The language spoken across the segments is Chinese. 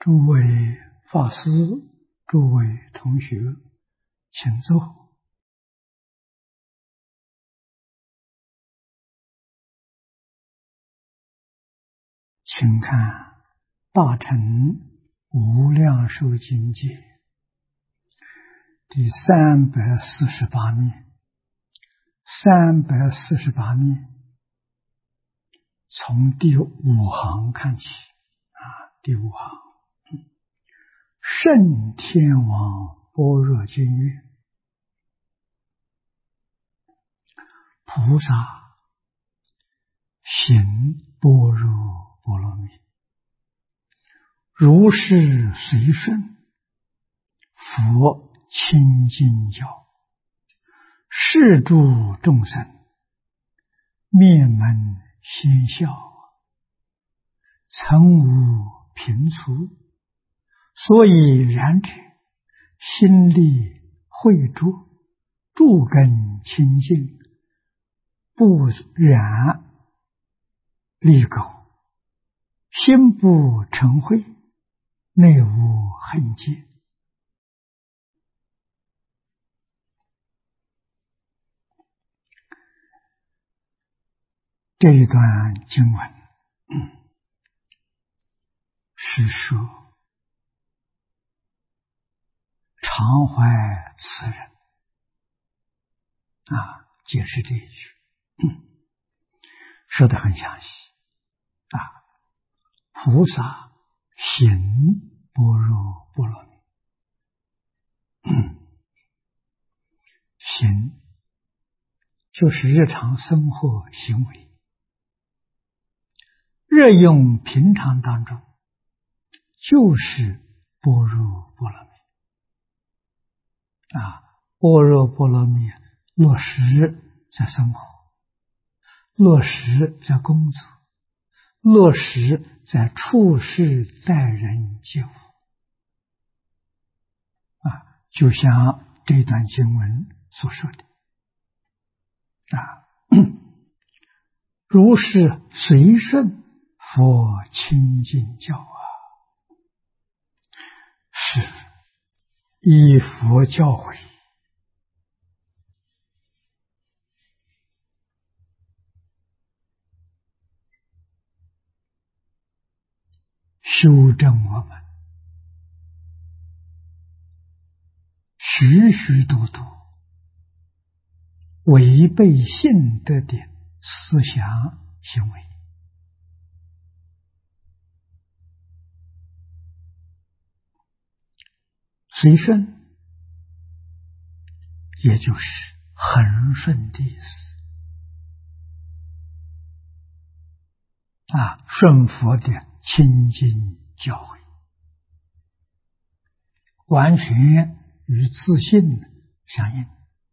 诸位法师、诸位同学，请坐。请看《大乘无量寿经解》第348面，348面从第5行看起第5行，圣天王般若经云：菩萨行般若波罗蜜，如是随顺，佛清净教，示诸众生，灭门先效，曾无贫粗，所以然者，心力慧著，诸根清净，不染利垢，心不成秽，内无恨结。这一段经文是说常怀慈人解释这一句说得很详细菩萨行般若波罗蜜，行就是日常生活行为，日用平常当中就是般若波罗蜜般若波罗蜜落实在生活，落实在工作，落实在处事待人接物就像这段经文所说的如是随顺佛清净教是依佛教诲修正我们许许多多违背性德的思想行为，随顺也就是恒顺的意思顺佛的清净教诲，完全与自信相应，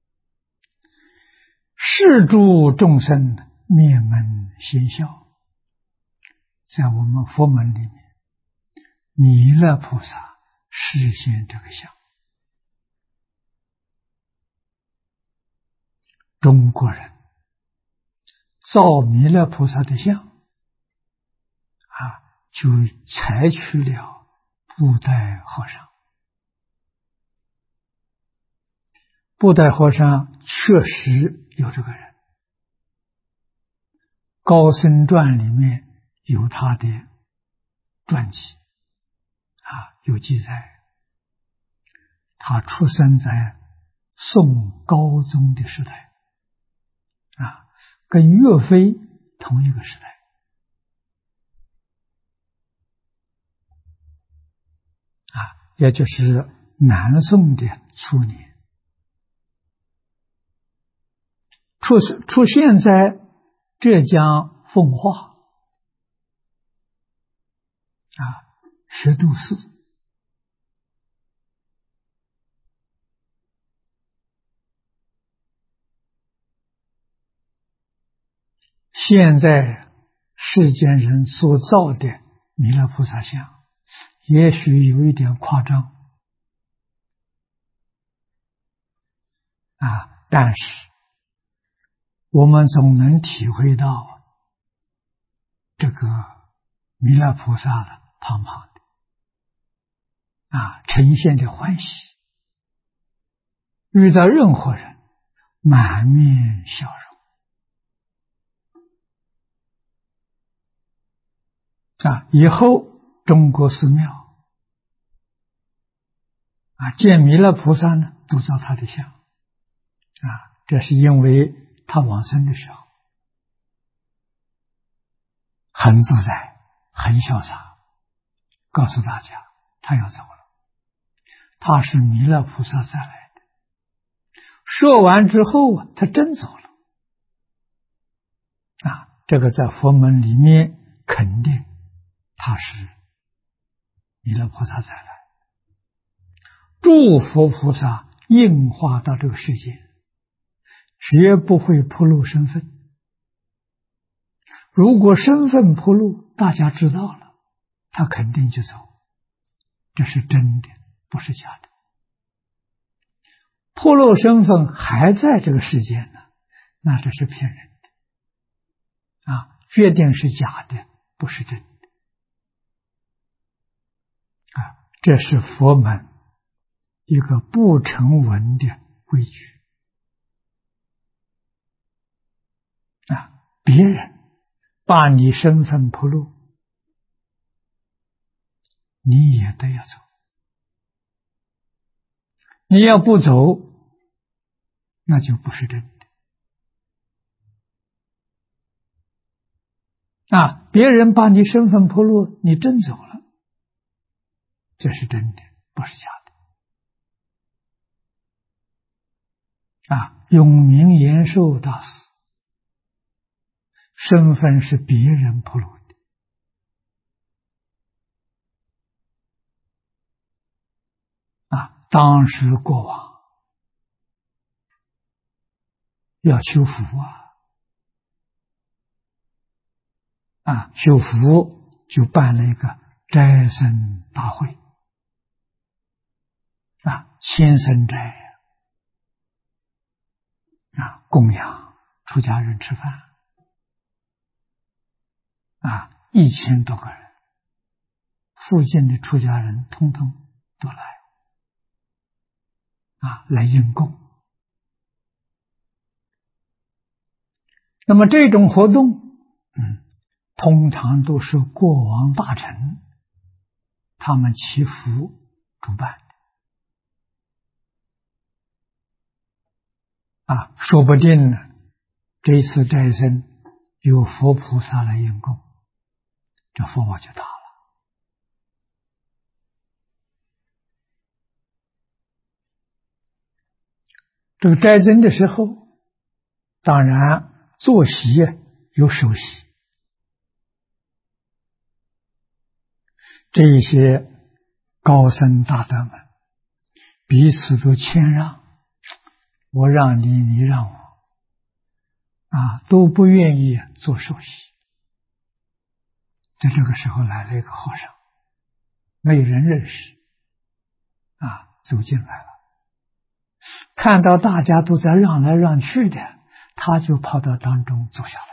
示诸众生灭门先效。在我们佛门里面，弥勒菩萨示现这个相。中国人造弥勒菩萨的像就采取了布袋和尚。布袋和尚确实有这个人，高僧传里面有他的传记有记载，他出生在宋高宗的时代跟岳飞同一个时代也就是南宋的初年，出现在浙江奉化学度寺。现在世间人所造的弥勒菩萨像也许有一点夸张但是我们总能体会到这个弥勒菩萨的胖胖的呈现的欢喜，遇到任何人满面笑容。以后中国寺庙见弥勒菩萨呢，都照他的像。这是因为他往生的时候很自在，很潇洒，告诉大家他要走了，他是弥勒菩萨再来的。说完之后他真走了。这个在佛门里面肯定他是弥勒菩萨再来，诸佛菩萨应化到这个世界，绝不会暴露身份。如果身份暴露，大家知道了，他肯定就走，这是真的，不是假的。暴露身份还在这个世界呢，那这是骗人的决定是假的，不是真的。这是佛门一个不成文的规矩。别人把你身份暴露，你也得要走。你要不走，那就不是真的。别人把你身份暴露，你真走了，这是真的，不是假的。永明延寿大师身份是别人暴露的。当时国王要求福求福就办了一个斋僧大会千僧斋供养出家人吃饭1000多个人，附近的出家人通通都来来应供。那么这种活动通常都是国王大臣他们祈福主办的说不定呢，这次斋僧有佛菩萨来应供，这福报就大了。这个斋僧的时候，当然坐席有首席，这些高僧大德们彼此都谦让，我让你，你让我都不愿意做首席。在这个时候来了一个和尚，没有人认识走进来了，看到大家都在让来让去的，他就跑到当中坐下来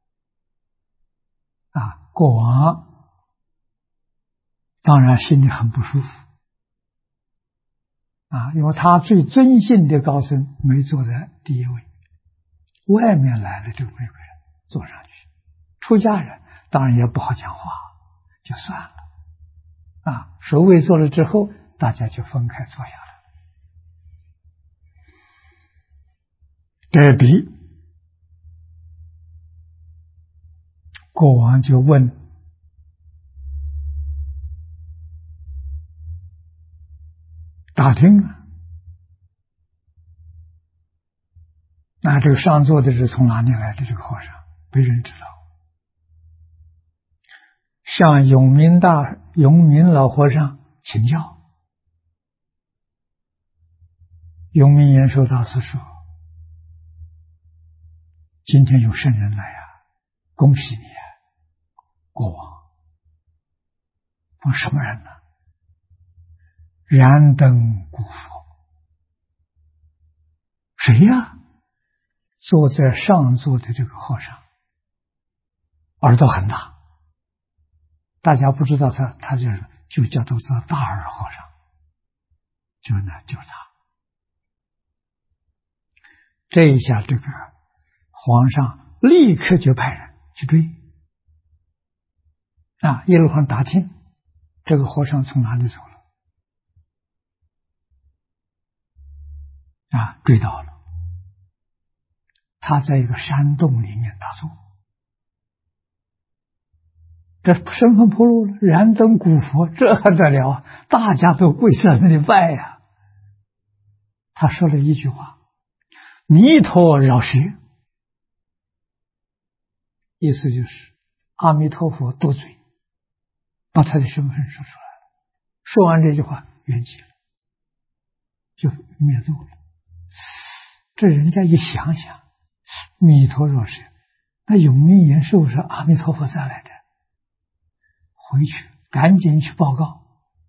了。国王当然心里很不舒服因为他最尊敬的高僧没坐在第一位，外面来了这个外国人坐上去，出家人当然也不好讲话，就算了首位坐了之后，大家就分开坐下来。这笔国王就问打听那这个上座的是从哪里来的？这个和尚没人知道。向永明老和尚请教。永明延寿大师说：“今天有圣人来恭喜你国王。”说什么人呢？燃灯古佛。谁呀？坐在上座的这个和尚，耳朵很大，大家不知道他就叫做大耳和尚就是他。这一下，这个皇上立刻就派人去追。一路上打听，这个和尚从哪里走了？追到了，他在一个山洞里面打坐。这身份暴露了，燃灯古佛，这还得了啊！大家都跪在那里拜呀。他说了一句话：“弥陀饶舌。”意思就是阿弥陀佛多嘴，把他的身份说出来了。说完这句话，圆寂了，就灭度了。这人家一想想，弥陀饶舌，那永明延寿是阿弥陀佛再来的。回去赶紧去报告，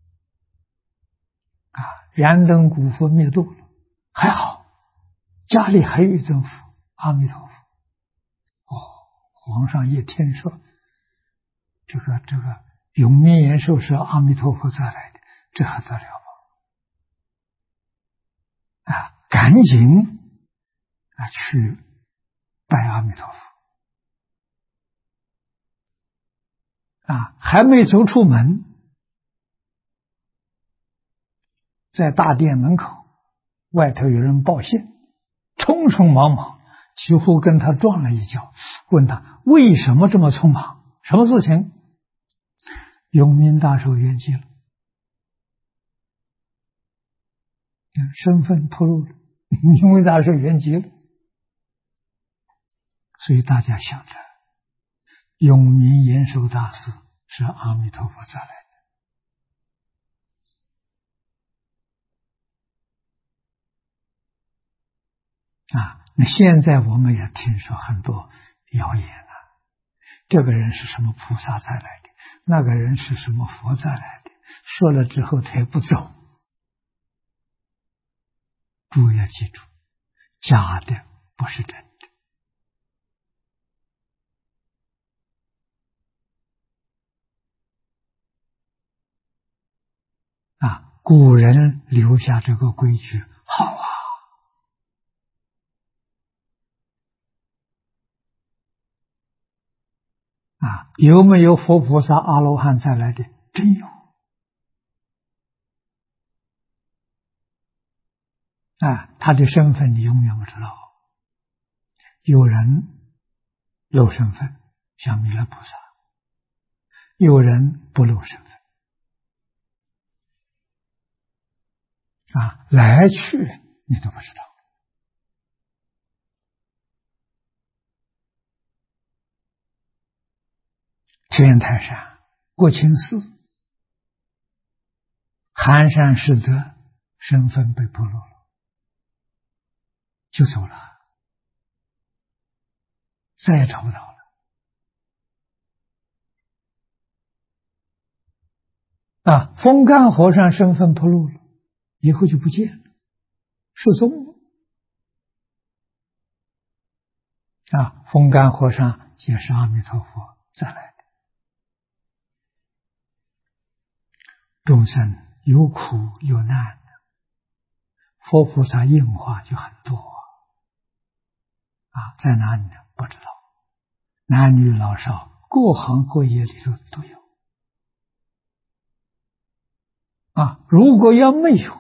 燃灯古佛灭度了，还好家里还有一尊佛阿弥陀佛。皇上一听说这个永明延寿是阿弥陀佛再来的，这还得了吧？赶紧去拜阿弥陀佛。还没走出门，在大殿门口，外头有人报信，匆匆忙忙，几乎跟他撞了一跤，问他为什么这么匆忙，什么事情？永明大寿圆寂了，身份暴露了，永明大寿圆寂了。所以大家晓得，永明延寿大师是阿弥陀佛再来的。那现在我们也听说很多谣言了，这个人是什么菩萨再来的，那个人是什么佛再来的，说了之后他也不走。诸位要记住，假的不是真的。古人留下这个规矩，好有没有佛菩萨阿罗汉再来的？真有。他的身份你永远不知道。有人露身份，像弥勒菩萨；有人不露身份。来去你都不知道。天台山、国清寺、寒山拾得身份被暴露了，就走了，再也找不到了。风干和尚身份暴露了，以后就不见了，失踪了。风干和尚也是阿弥陀佛再来的。众生有苦有难，佛菩萨应化就很多在哪里呢？不知道，男女老少各行各业里头都有如果要没有，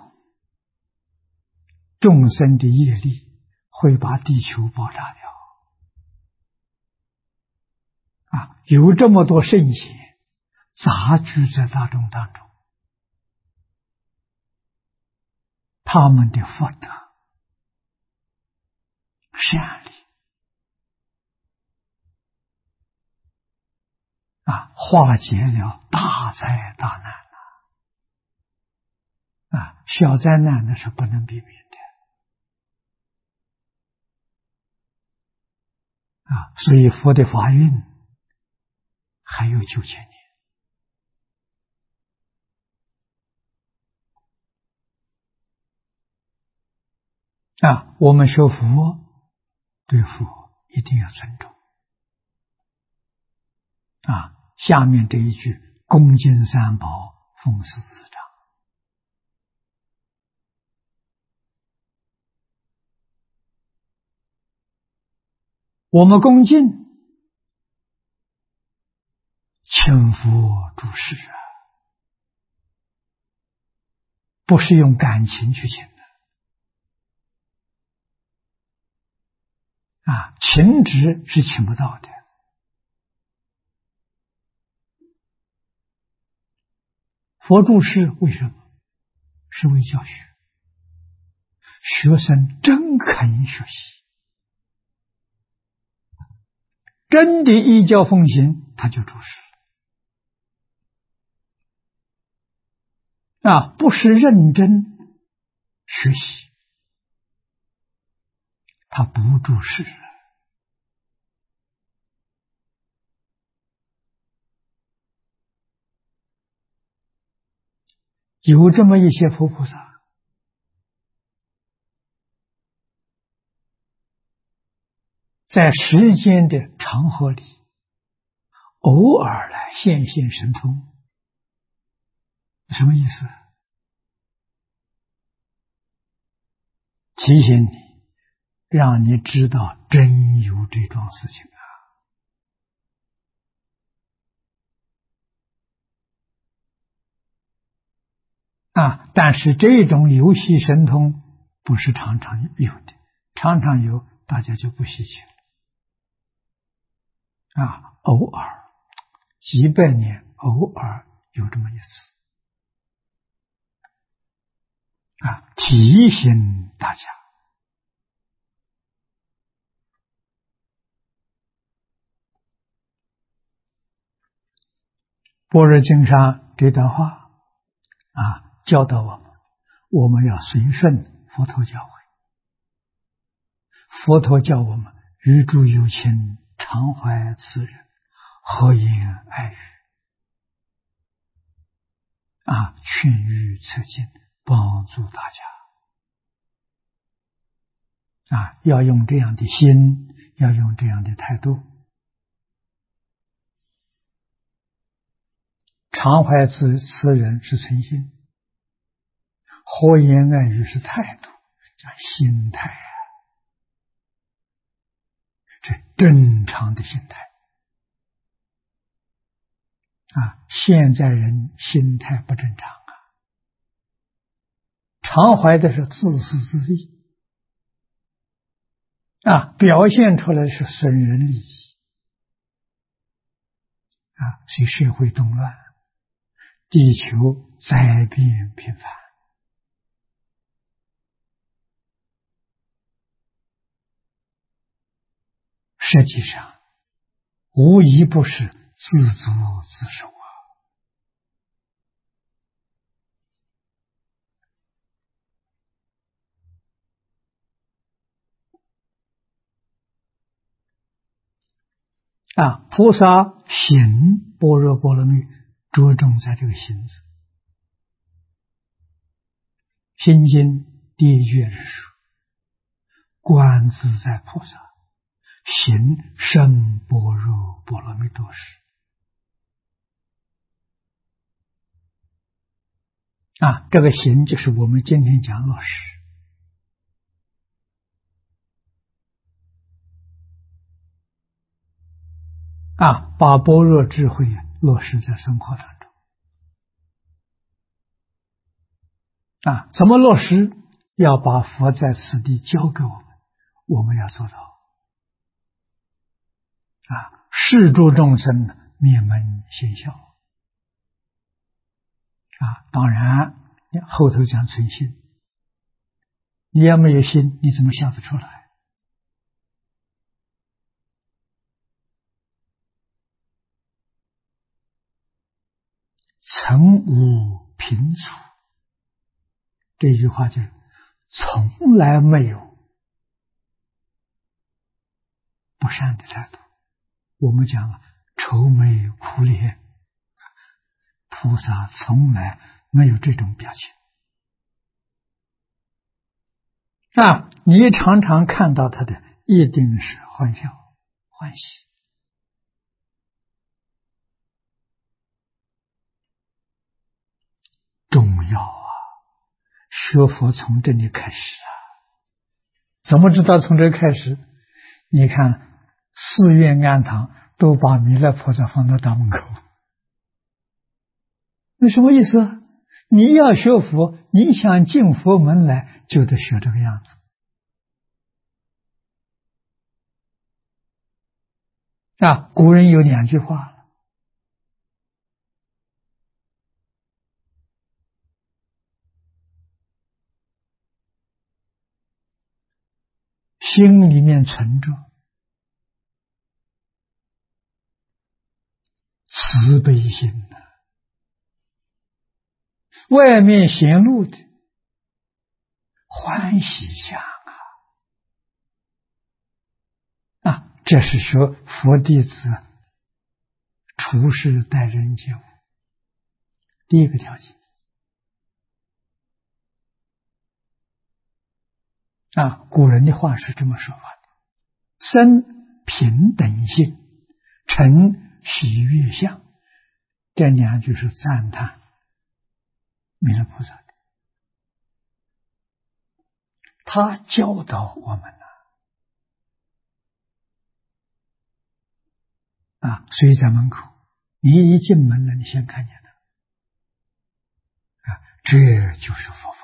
众生的业力会把地球爆炸掉有这么多圣贤杂居在大众当中，他们的福德善力化解了大灾大难小灾难那是不能避免的所以佛的法运还有9000年我们学佛对佛一定要尊重下面这一句恭敬三宝，奉事师长我们恭敬，请佛注释啊，不是用感情去请的啊，情执是请不到的。佛注释为什么？是为教学，学生真肯学习，真的依教奉行，他就注释啊，不是认真学习，他不注释。有这么一些佛菩萨，在时间的长河里，偶尔来现神通，什么意思？提醒你，让你知道真有这桩事情啊！但是这种游戏神通不是常常有的，常常有大家就不稀奇了啊！偶尔几百年，偶尔有这么一次啊，提醒大家。般若经上这段话啊，教导我们要随顺佛陀教诲。佛陀教我们与诸有情常怀慈仁，和颜爱语啊，劝喻策进，帮助大家啊，要用这样的心，要用这样的态度。常怀慈仁是诚心，和颜爱语是态度，叫心态啊，这正常的心态啊。现在人心态不正常啊，常怀的是自私自利啊，表现出来是损人利己啊，所以社会动乱，地球灾变频繁。实际上无一不是自作自受啊！菩萨行般若波罗蜜，着重在这个行字。心经第一句是说：观自在菩萨行深般若波罗蜜多时啊，这个行就是我们今天讲落实啊，把般若智慧落实在生活当中啊。怎么落实？要把佛在此地教给我们要做到啊，视诸众生灭门现象啊。当然后头讲存心，你要没有心，你怎么想得出来？曾无贫处，这句话就是从来没有不善的态度。我们讲愁眉苦脸，菩萨从来没有这种表情啊！你常常看到他的一定是欢笑欢喜重要啊！学佛从这里开始啊！怎么知道从这开始？你看寺院庵堂都把弥勒菩萨放到大门口。那什么意思？你要学佛，你想进佛门来，就得学这个样子。古人有2句话了：心里面存着慈悲心的，外面显露的欢喜相这是说佛弟子处事待人接物第一个条件。古人的话是这么说法的：生平等性，成喜悦相。这2句是赞叹弥勒菩萨的，他教导我们所以在门口，你一进门了，你先看见他，这就是佛法。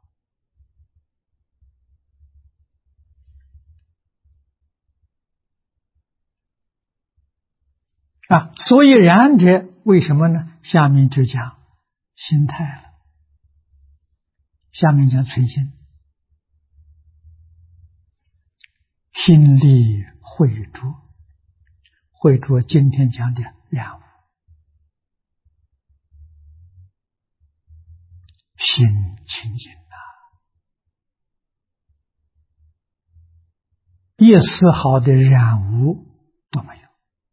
所以然者为什么呢？下面就讲心态了，下面讲存心，心力慧着，慧着今天讲的两无，心清净一丝毫的染污都没有。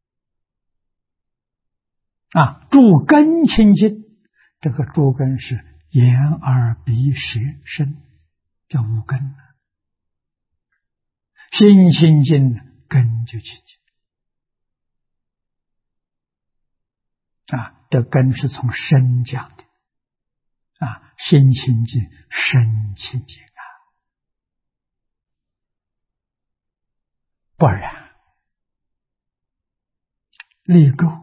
诸根清净，这个诸根是眼耳鼻舌身，叫五根。心清净，根就清净。这根是从身讲的。心清净，身清净不然立垢。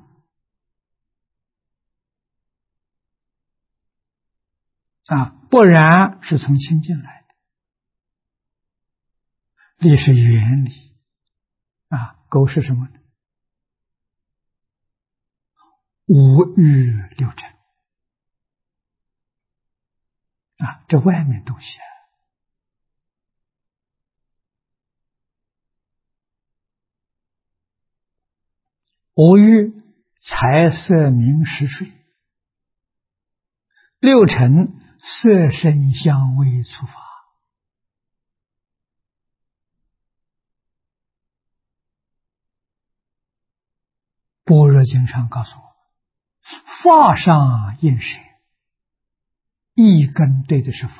不然是从清净来的，理是原理。垢是什么呢？五欲六尘。这外面东西五欲财色名食睡，六尘色声香味触法。般若经上告诉我，法上应舍，一根对的是法，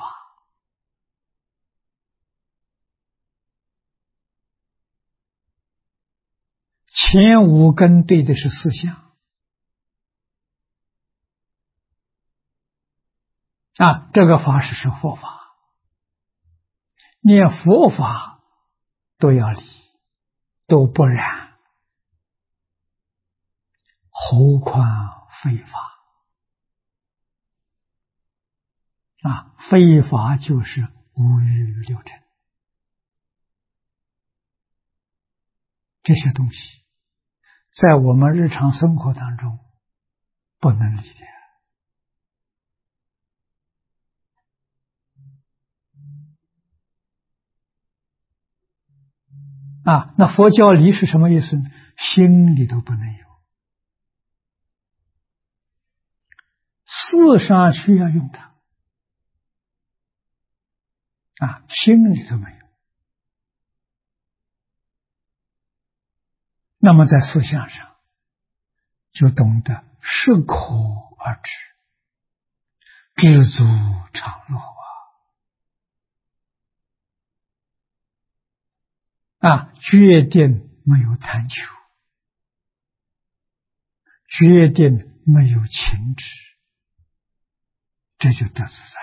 前五根对的是四相。这个法是佛法，念佛法都要理，都不然，何况非法？非法就是五欲六尘，这些东西在我们日常生活当中不能理解。那佛教理是什么意思呢？心里都不能有，事上需要用它，心里头没有。那么在思想上就懂得适可而止，知足常乐决定没有贪求，决定没有情执，这就得自在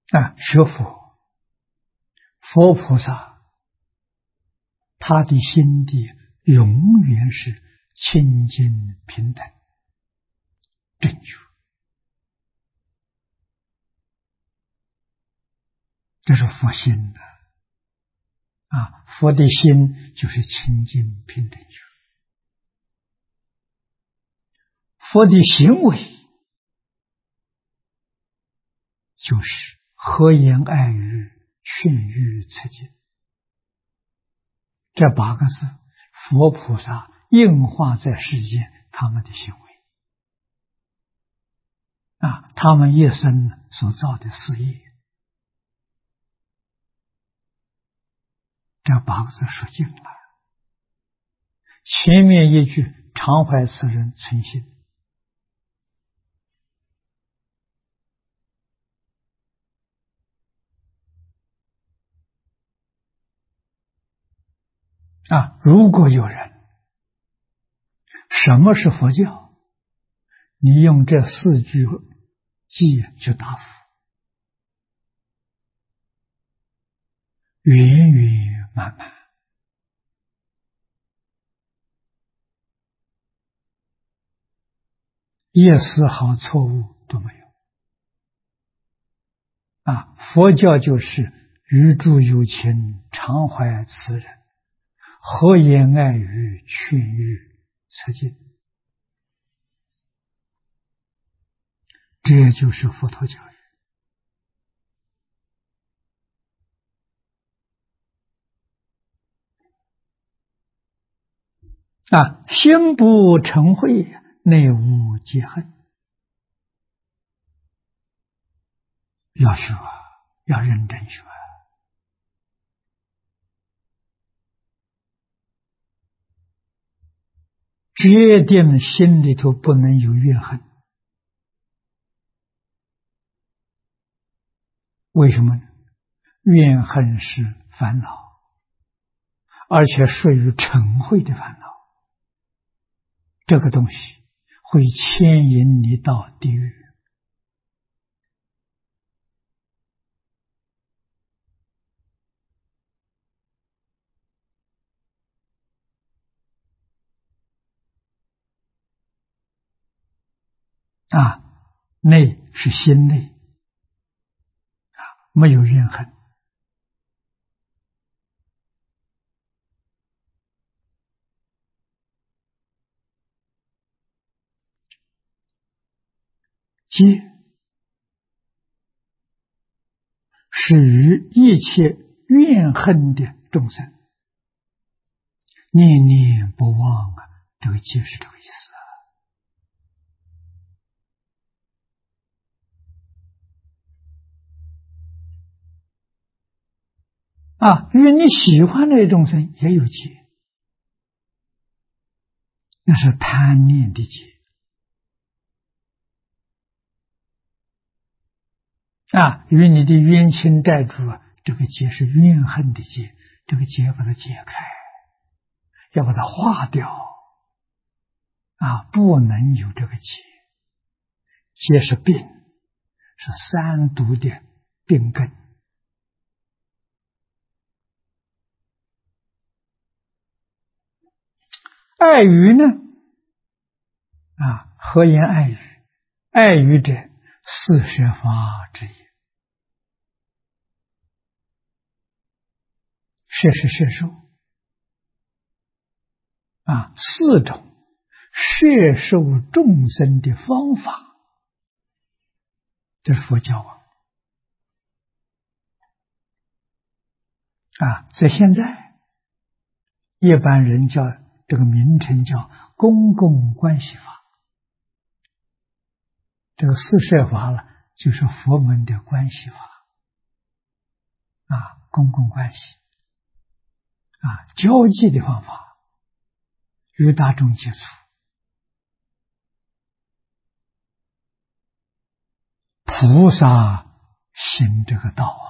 学佛菩萨，他的心地永远是清净平等正觉，这是佛心的佛的心就是清净平等觉，佛的行为就是和颜爱语劝喻促进，这8个字，佛菩萨应化在世间他们的行为他们一生所造的事业，这8个字说尽了。前面一句常怀此人存心，如果有人什么是佛教，你用这4句偈去答复，圆圆满满，一丝毫错误都没有佛教就是与诸有情常怀慈人，和颜爱语劝喻促进，这就是佛陀教育心不成慧，内无结恨。要学要认真学决定心里头不能有怨恨。为什么呢？怨恨是烦恼，而且属于嗔恚的烦恼，这个东西会牵引你到地狱内是心内没有怨恨，戒是与一切怨恨的众生念念不忘这个戒是这个意思与你喜欢的众生也有戒，那是贪念的戒与你的冤亲债主这个戒是怨恨的戒，这个戒把它解开，要把它化掉不能有这个戒，戒是病，是三毒的病根爱语呢和颜爱语，爱语者四摄法之一，摄是摄受4种摄受众生的方法，这是佛教在现在一般人叫这个名称叫公共关系法，这个四摄法就是佛门的关系法公共关系交际的方法，与大众接触菩萨行这个道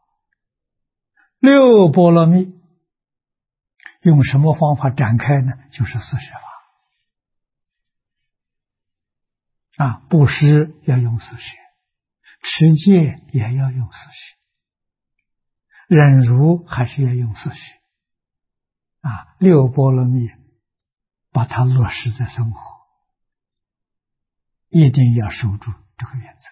六波罗蜜用什么方法展开呢？就是四摄法布施要用四摄， 持戒也要用四学，忍辱还是要用四学。六波罗蜜把它落实在生活，一定要守住这个原则。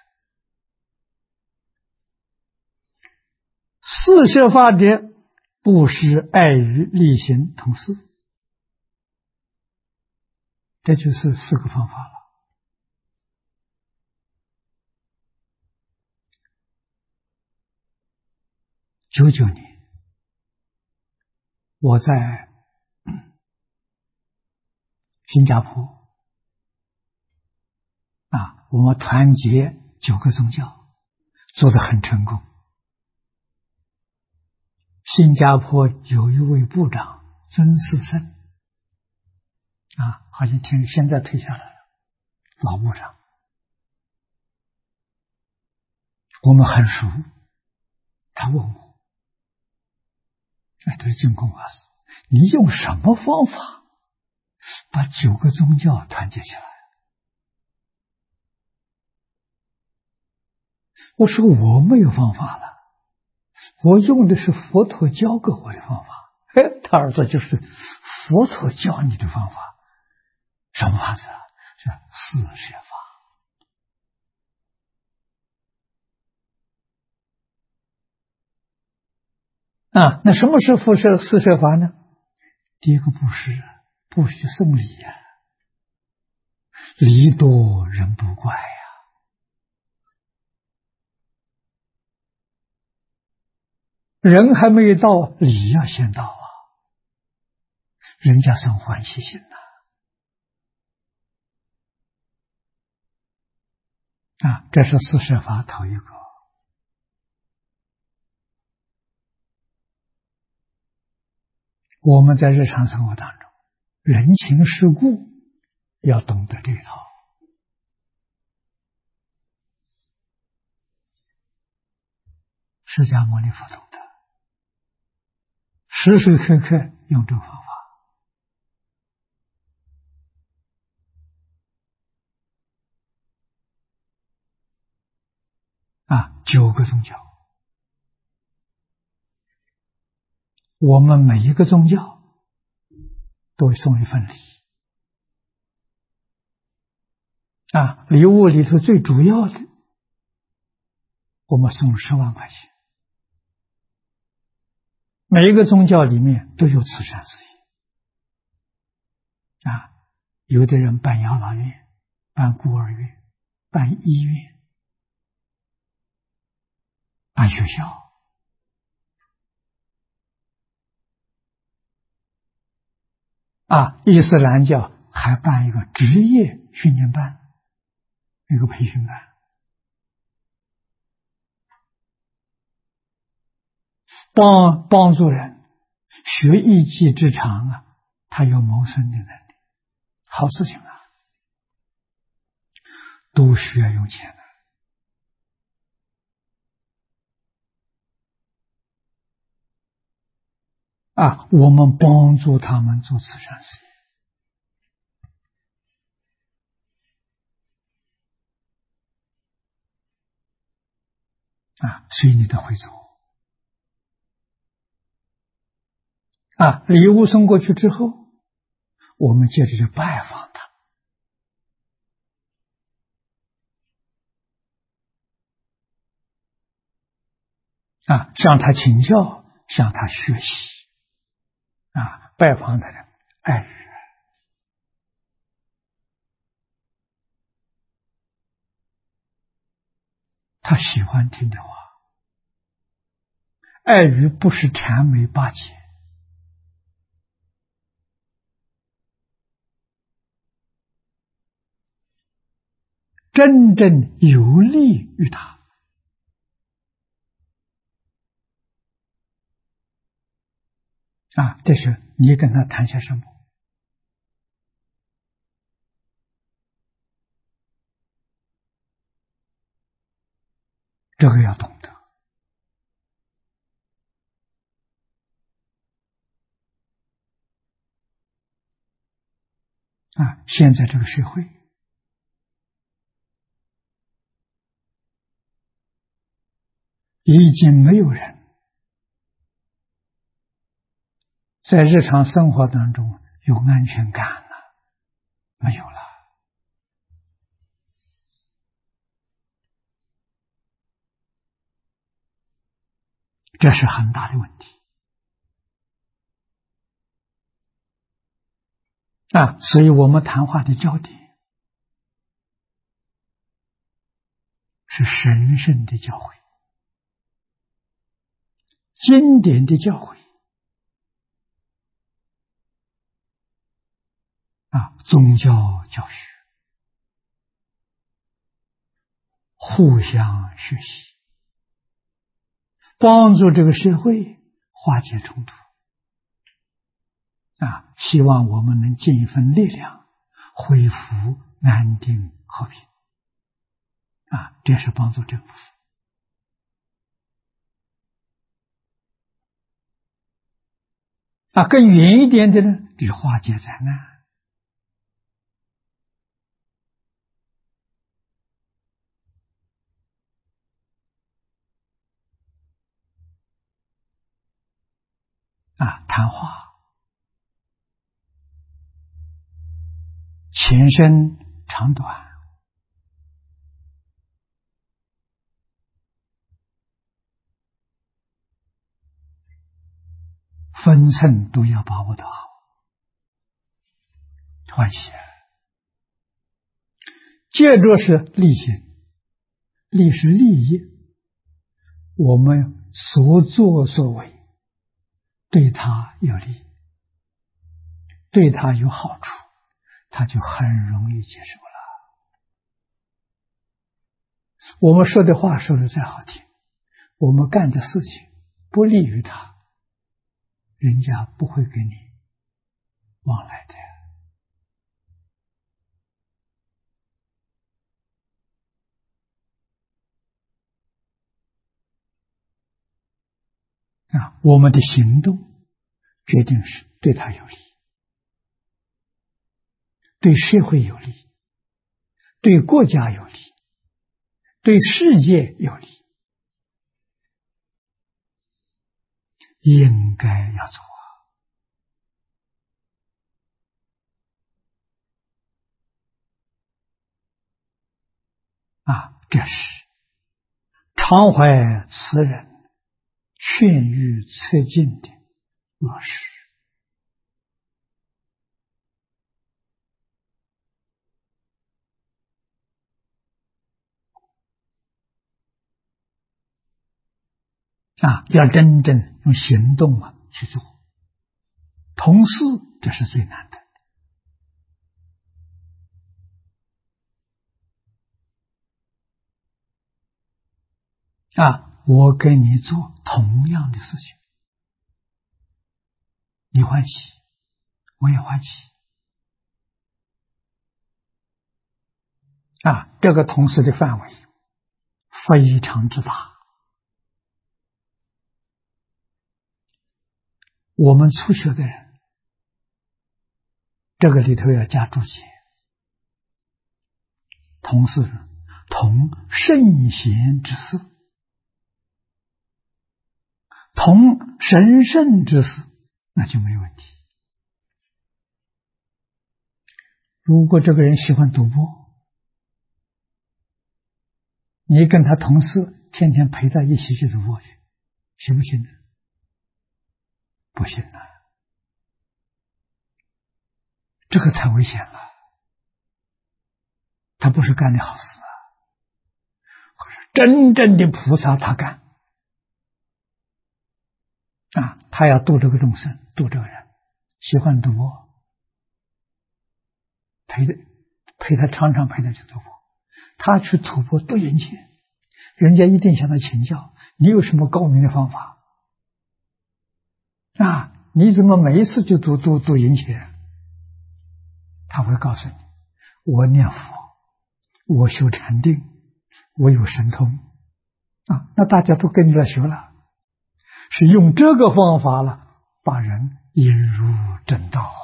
四摄法者，布施、爱语、利行、同事，这就是四个方法了。99年，我在新加坡我们团结9个宗教，做得很成功。新加坡有一位部长曾士燊好像现在退下来了，老部长，我们很熟。他问我：“这是净空法师，你用什么方法把9个宗教团结起来？”我说：“我没有方法了，我用的是佛陀教给我的方法。”他儿子就是佛陀教你的方法，什么法子啊？是四摄法。那什么是四摄法呢？第一个布施，不许送礼呀，礼多人不怪呀。人还没有到，礼要先到人家生欢喜心这是四摄法头一个。我们在日常生活当中，人情世故要懂得这一套。释迦牟尼佛懂得，时时刻刻用这个方法。9个宗教，我们每一个宗教都会送一份礼。礼物里头最主要的，我们送10万块钱。每一个宗教里面都有慈善事业有的人办养老院、办孤儿院、办医院、办学校。伊斯兰教还办一个职业训练班，一个培训班，帮助人学一技之长他有谋生的能力，好事情都需要用钱我们帮助他们做慈善事业所以你都会做礼物送过去之后，我们接着就拜访他向他请教，向他学习拜访的人爱语，他喜欢听的话。爱语不是谄媚巴结，真正有利于他这是你跟他谈些什么这个要懂得现在这个社会已经没有人在日常生活当中有安全感了，没有了。这是很大的问题所以我们谈话的焦点是神圣的教诲、经典的教诲宗教教学，互相学习，帮助这个社会化解冲突希望我们能尽一份力量，恢复安定和平这是帮助政府更远一点的呢，就是化解灾难谈话前深长短，分寸都要把握得好。欢喜接着是利行，利是利益，我们所作所为对他有利，对他有好处，他就很容易接受了。我们说的话说的再好听，我们干的事情不利于他，人家不会跟你往来的。我们的行动决定是对他有利，对社会有利，对国家有利，对世界有利，应该要做这是常怀慈人，劝喻策进的落实要真正用行动去做。同事这是最难的我跟你做同样的事情，你欢喜我也欢喜这个同事的范围非常之大。我们初学的人，这个里头要加注解，同事同圣贤之事，同神圣之事，那就没问题。如果这个人喜欢赌博，你跟他同事天天陪在一起去赌博去，行不行呢？不行了，这个太危险了，他不是干的好事真正的菩萨他干他要度这个众生，度这个人喜欢赌博，陪他常常陪他去赌博，他去赌博多赢钱，人家一定向他请教，你有什么高明的方法你怎么每一次就赌赢钱？他会告诉你，我念佛，我修禅定，我有神通那大家都跟你来学了，是用这个方法了，把人引入正道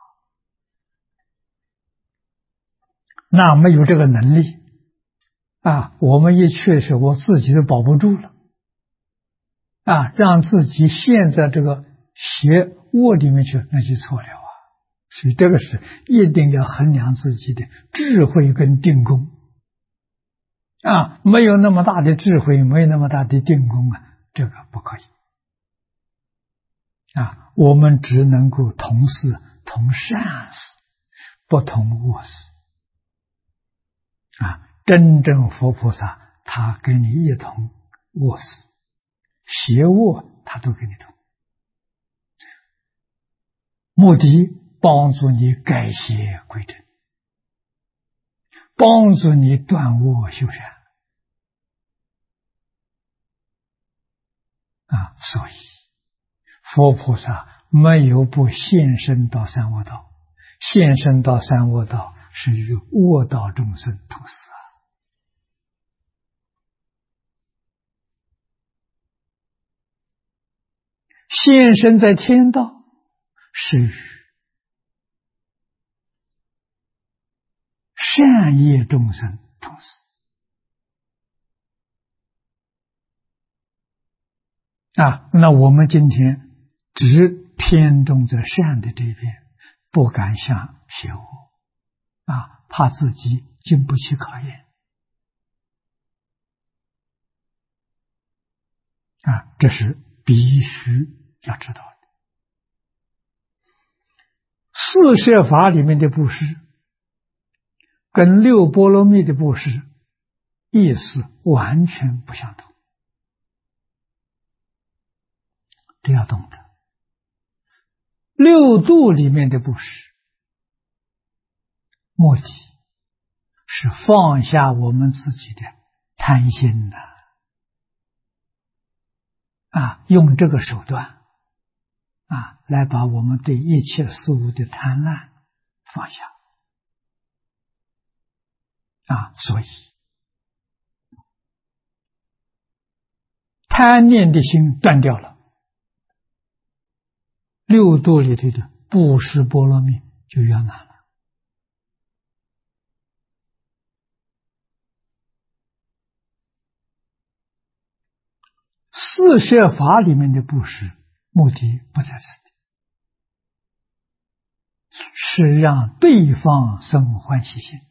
那没有这个能力我们一去的时候，我自己都保不住了让自己陷在这个邪恶里面去，那就错了啊！所以这个是一定要衡量自己的智慧跟定功没有那么大的智慧，没有那么大的定功这个不可以我们只能够同事同善事，不同恶事真正佛菩萨他跟你一同恶事，邪恶他都给你同，目的帮助你改邪归正，帮助你断恶修善所以佛菩萨没有不现身到三恶道，现身到三恶道是与恶道众生同死现身在天道是与善业众生同死那我们今天只偏重在善的这一边，不敢向邪恶怕自己经不起考验这是必须要知道的。四摄法里面的布施跟六波罗蜜的布施意思完全不相同，这要懂得。六度里面的布施目的是放下我们自己的贪心用这个手段来把我们对一切事物的贪婪放下所以贪念的心断掉了，六度里头的布施波罗蜜就圆满了四摄法里面的布施目的不在此地，是让对方生欢喜心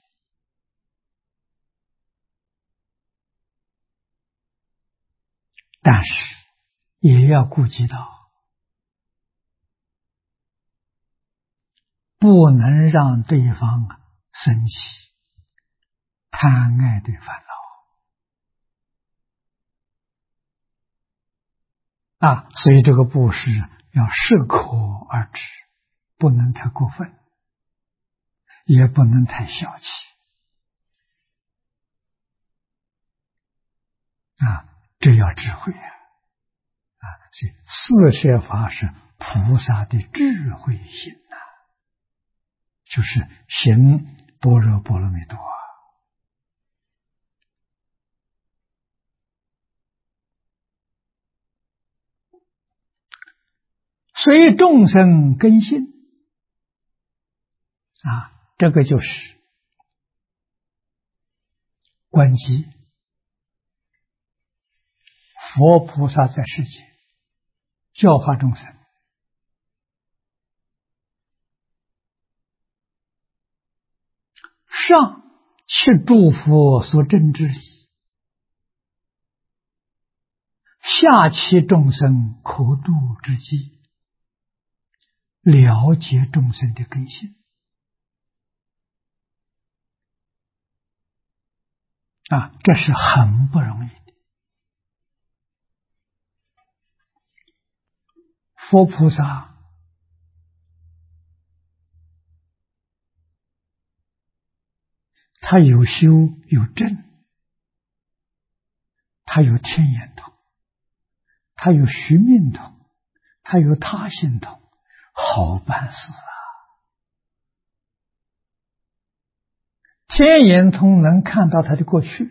但是也要顾及到不能让对方生起贪爱的烦恼所以这个布施要适可而止，不能太过分，也不能太小气这要智慧所以四摄法是菩萨的智慧心就是行般若波罗蜜多随众生根性这个就是观机佛菩萨在世间教化众生上去诸佛所证之理，下其众生可度之机，了解众生的根性这是很不容易的。佛菩萨他有修有证，他有天眼通，他有虚命通，他有他心通，好办事天眼通能看到他的过去，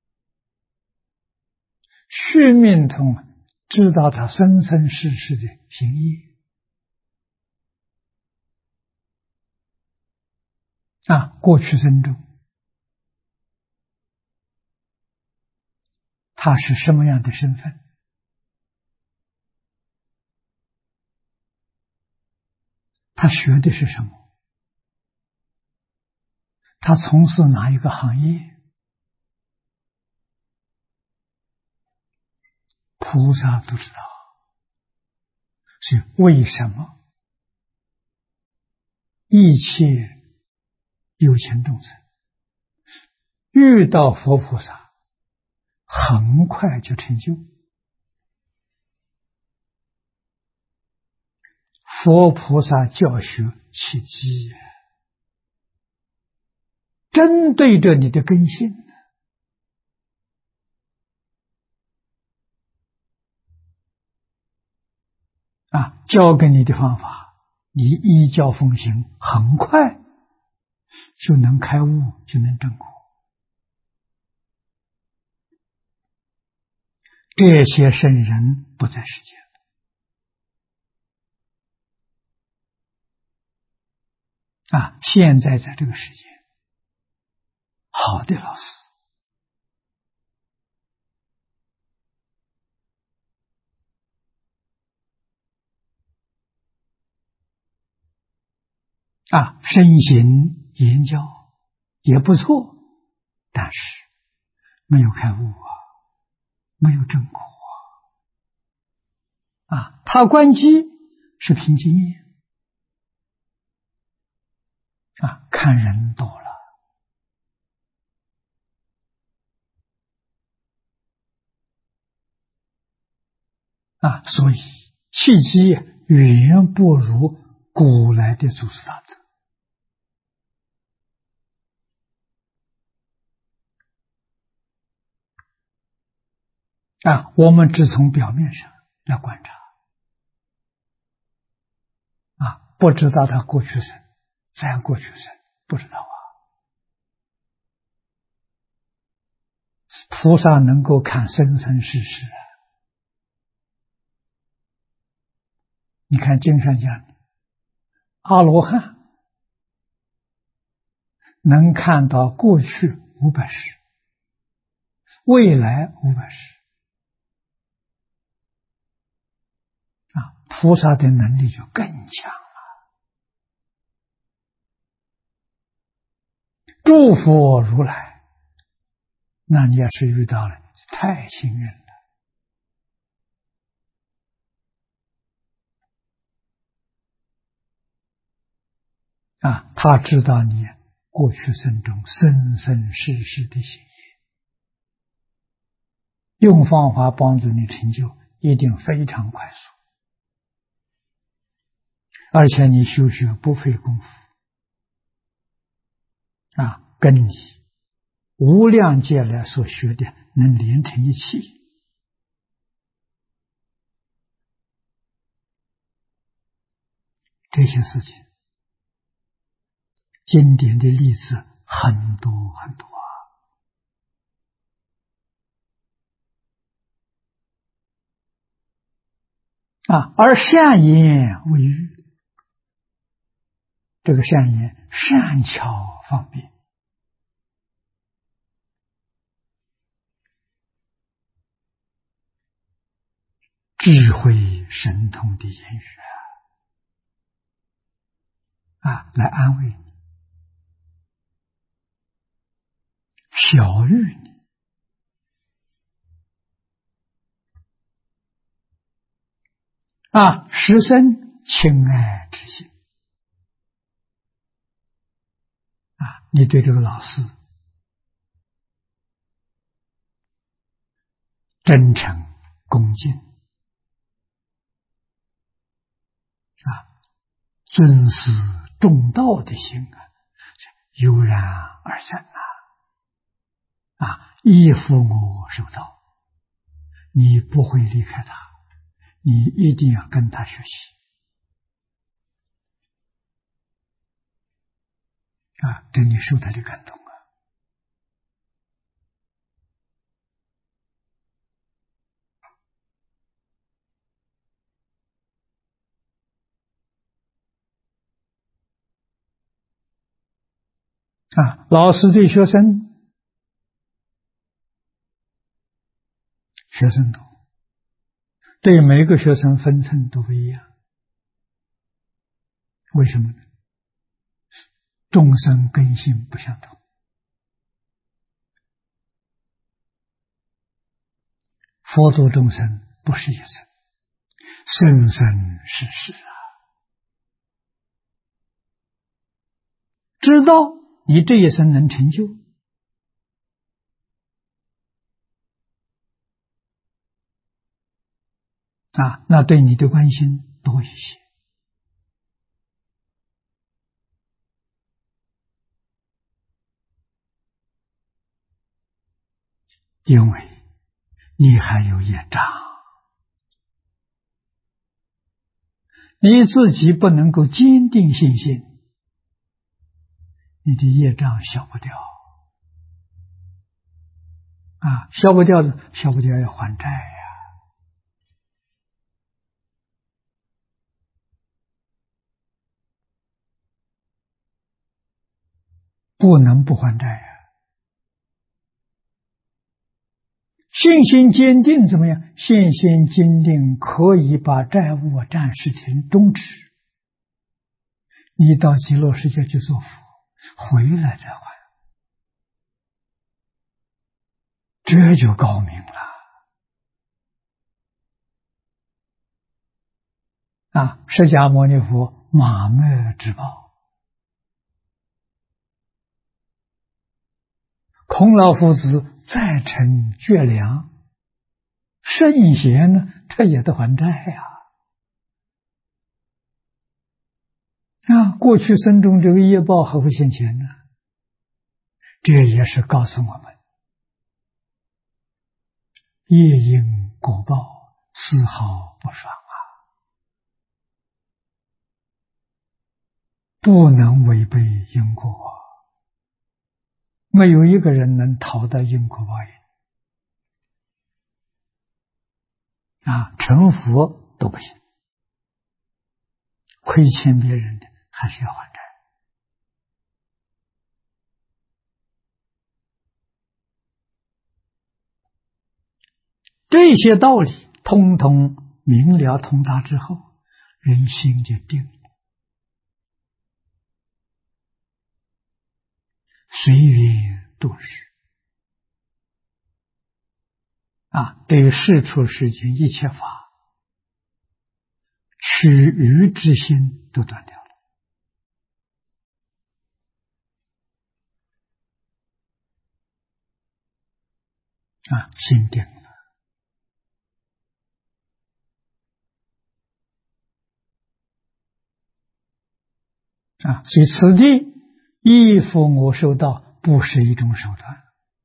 虚命通知道他生生世世的行业过去生中他是什么样的身份， 他学的是什么？他从事哪一个行业？菩萨都知道。是为什么一切有情众生遇到佛菩萨，很快就成就？佛菩萨教学契机，针对着你的根性教给你的方法，你依教奉行，很快就能开悟，就能证果。这些圣人不在世间现在在这个世界，好的老师身行言教也不错，但是没有开悟没有证果他观机是凭经验看人多了所以契机远不如古来的祖师大德我们只从表面上来观察不知道他过去生，咱过去生不知道菩萨能够看生生世世你看经上讲阿罗汉能看到过去500世，未来500世菩萨的能力就更强了。诸佛如来，那你要是遇到了，太幸运了他知道你过去生中生生世世的行业，用方法帮助你成就，一定非常快速，而且你修学不费功夫跟你无量劫来所学的能连成一气。这些事情经典的例子很多很多而善言为喻，这个善言善巧方便智慧神通的言语来安慰你，晓喻你实生亲爱之心你对这个老师真诚恭敬尊师重道的心油然而生依附我受道，你不会离开他，你一定要跟他学习这你受他的感动老师对学生，学生多，对每个学生分寸都不一样为什么呢？众生根性不相同，佛度众生不是一生，生生世世啊！知道你这一生能成就啊，那对你的关心多一些。因为你还有业障，你自己不能够坚定信心，你的业障消不掉啊！消不掉的，消不掉要还债呀，不能不还债呀。信心坚定怎么样？信心坚定可以把债务暂时终止，你到极乐世界去做佛，回来再还，这就高明了啊！释迦牟尼佛马灭之宝，孔老夫子再成绝粮，圣贤呢，他也得还债呀！过去生中这个业报还会现前呢，这也是告诉我们，业因果报丝毫不爽啊，不能违背因果，没有一个人能逃得因果报应啊，成佛都不行，亏欠别人的还是要还债。这些道理通通明了通达之后，人心就定了，随缘度日啊！对于世出世间一切法，取予之心都断掉了啊！心定了啊！所以此地依佛我受道不是一种手段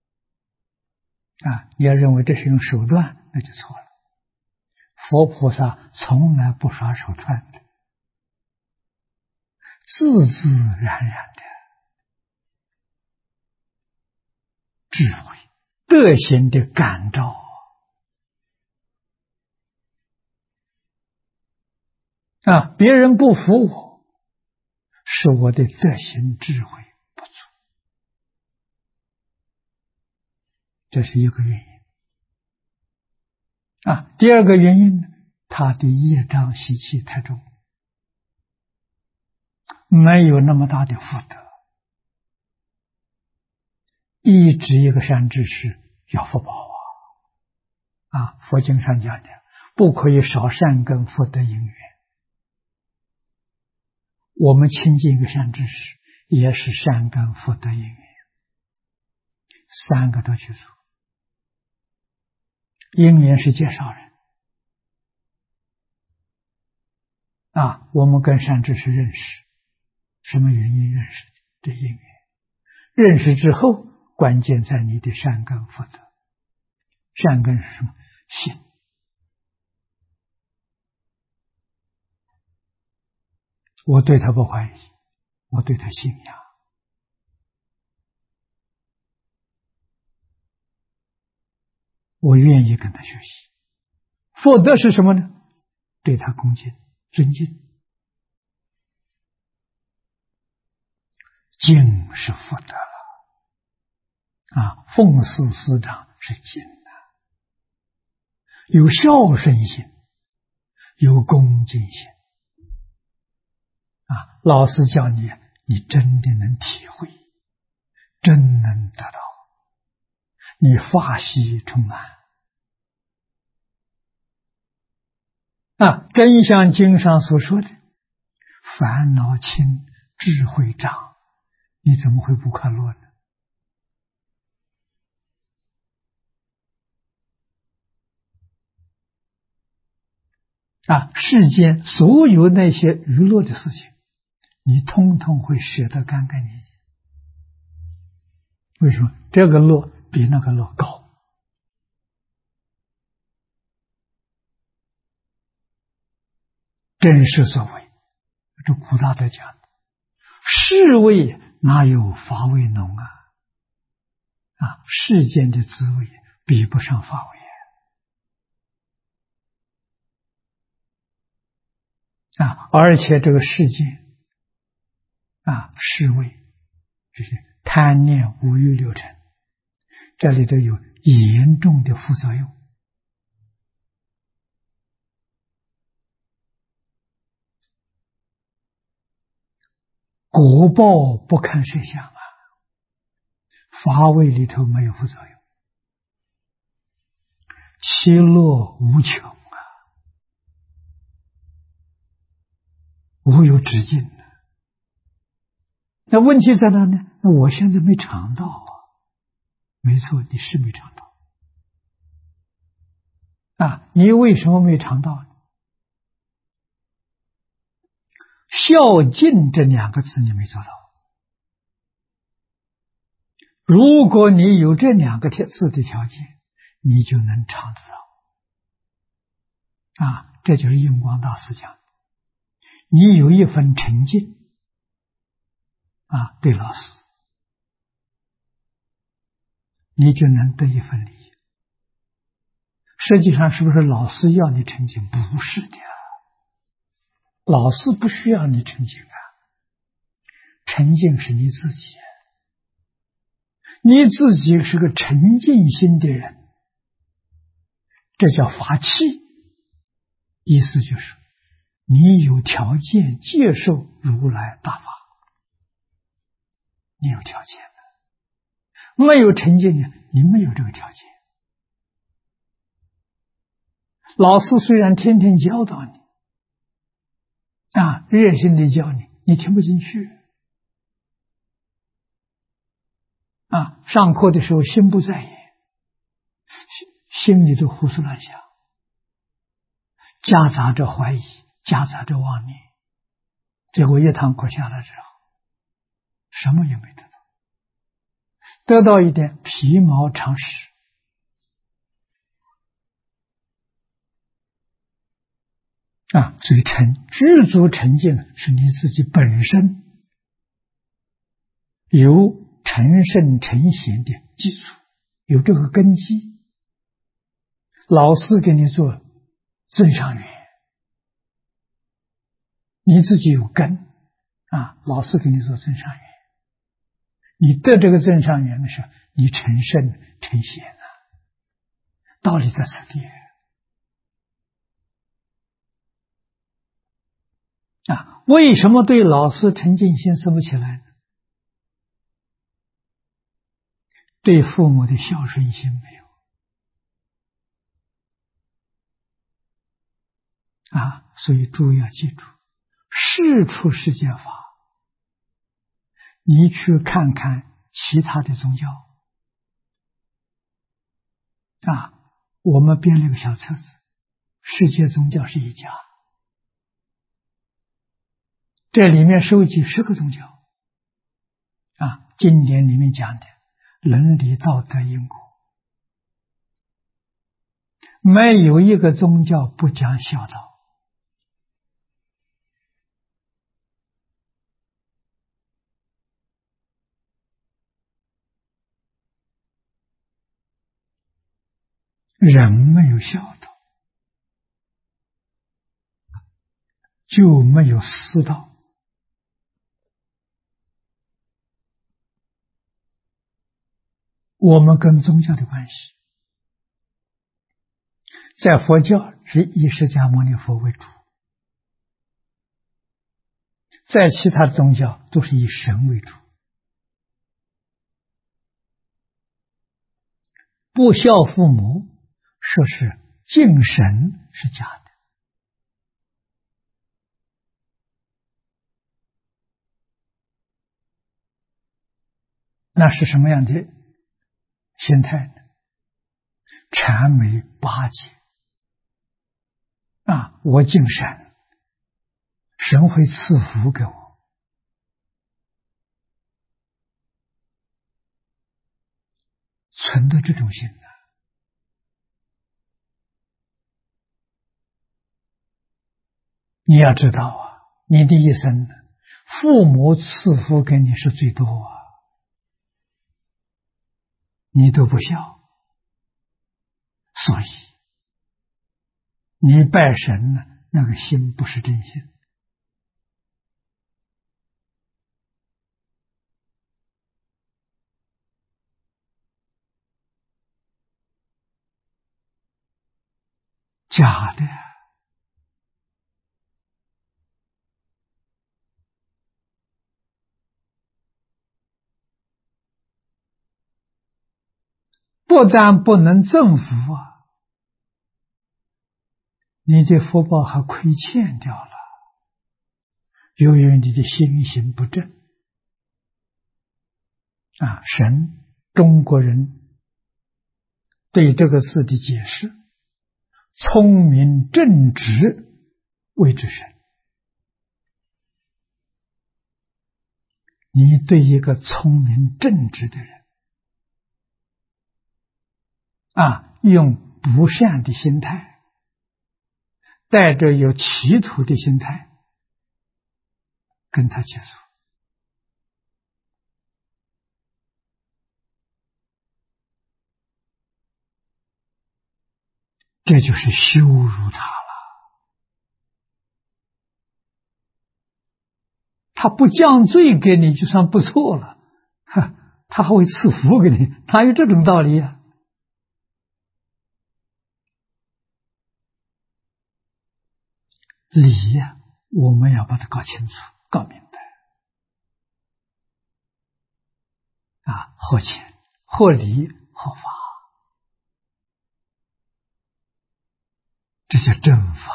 啊！你要认为这是一种手段，那就错了。佛菩萨从来不耍手段的，自自然然的智慧德行的感召啊！别人不服我，是我的德行智慧不足，这是一个原因啊。第二个原因呢，他的业障习气太重，没有那么大的福德。一直一个善知识要福报啊！佛经上讲的，不可以少善根福德因缘。我们亲近一个善知识，也是善根福德因缘，三个都去做。因缘是介绍人啊，我们跟善知识认识，什么原因认识的？这因缘。认识之后，关键在你的善根福德。善根是什么？信。我对他不怀疑，我对他信仰，我愿意跟他学习。福德是什么呢？对他恭敬、尊敬。敬是福德了啊，奉事师长是敬的，有孝顺心，有恭敬心老师教你，你真的能体会，真能得到，你法喜充满。真相经上所说的烦恼轻，智慧长，你怎么会不快乐呢？世间所有那些娱乐的事情，你通通会舍得干干净净。为什么？这个乐比那个乐高。真实所谓，这古大德讲的，世味哪有法味浓啊？世间的滋味比不上法味而且这个世界世味就是贪念五欲六尘，这里头有严重的副作用。果报不看设想法味里头没有副作用，其乐无穷无有止境的。那问题在哪呢？那我现在没尝到没错，你是没尝到你为什么没尝到呢？孝敬这两个字你没做到。如果你有这两个字的条件，你就能尝得到这就是印光大师讲的，你有一份诚敬对老师，你就能得一份利益。实际上是不是老师要你诚敬？不是的老师不需要你诚敬诚敬是你自己，你自己是个沉静心的人，这叫法器。意思就是你有条件接受如来大法，你有条件的，没有沉静的，你没有这个条件。老师虽然天天教导你热心的教你，你听不进去上课的时候心不在焉，心里头胡思乱想，夹杂着怀疑，夹杂着妄念，结果一堂课下来之后什么也没得到，得到一点皮毛常识所以知足沉静是你自己本身有成圣成贤的基础，有这个根基。老师给你做增上缘，你自己有根老师给你做增上缘，你得这个增上缘的时候，你成圣成贤道理在此地为什么对老师诚敬心生不起来呢？对父母的孝顺心没有所以诸位要记住，事出世间法，你去看看其他的宗教我们编了个小册子，世界宗教是一家，这里面收集10个宗教经典里面讲的伦理道德因果，没有一个宗教不讲孝道人没有孝道就没有私道我们跟宗教的关系在佛教是以释迦牟尼佛为主， 在其他宗教都是以神为主，不孝父母说是敬神是假的。那是什么样的心态呢？谄媚巴结啊！我敬神，神会赐福给我，存的这种心呢？你要知道啊，你的一生呢，父母赐福给你是最多啊，你都不孝，所以你拜神呢，那个心不是真心。假的，不但不能增福啊，你的福报还亏欠掉了，由于你的心行不正啊。神，中国人对这个字的解释，聪明正直谓之神。你对一个聪明正直的人啊，用不善的心态，带着有企图的心态跟他接触，这就是羞辱他了。他不降罪给你就算不错了，他还会赐福给你，哪有这种道理啊？理呀，我们要把它搞清楚、搞明白啊！合情、合理、合法，这叫正法，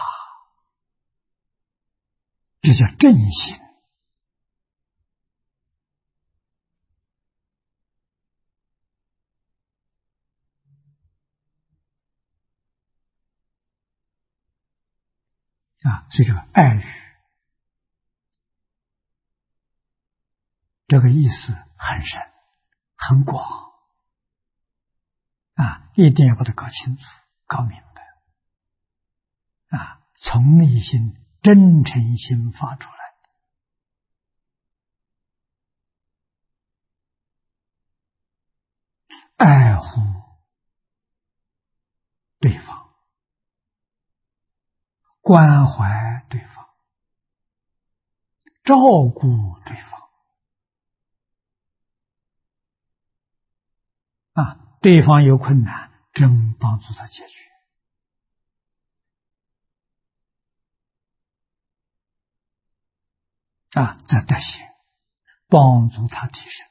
这叫正心啊！所以这个爱语这个意思很深、很广啊，一定要把它搞清楚、搞明白啊！从内心、真诚心发出来，爱护对方，关怀对方，照顾对方啊！对方有困难，真帮助他解决啊！这德行帮助他提升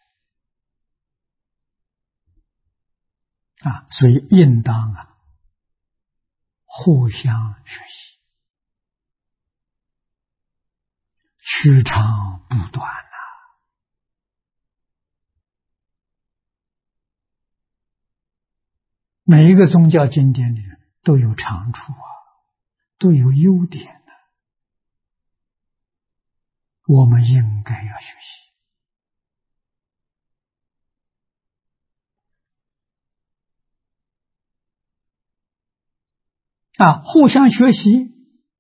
啊！所以应当啊，互相学习，取长补短啊！每一个宗教经典里都有长处啊，都有优点的，我们应该要学习啊！互相学习，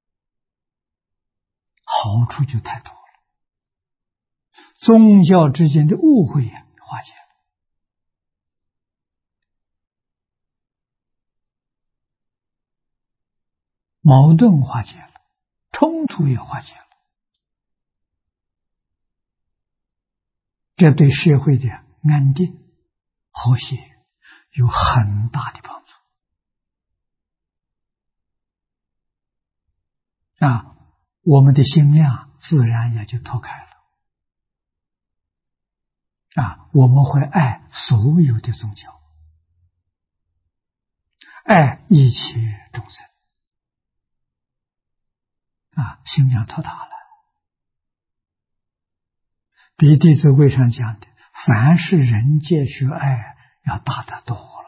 好处就太多了，宗教之间的误会呀，化解了，矛盾化解了，冲突也化解了，这对社会的安定、和谐有很大的帮助啊！我们的心量自然也就脱开了。我们会爱所有的宗教，爱一切众生。心量脱大了。比《弟子规》上讲的，凡是人皆学爱，要大得多了。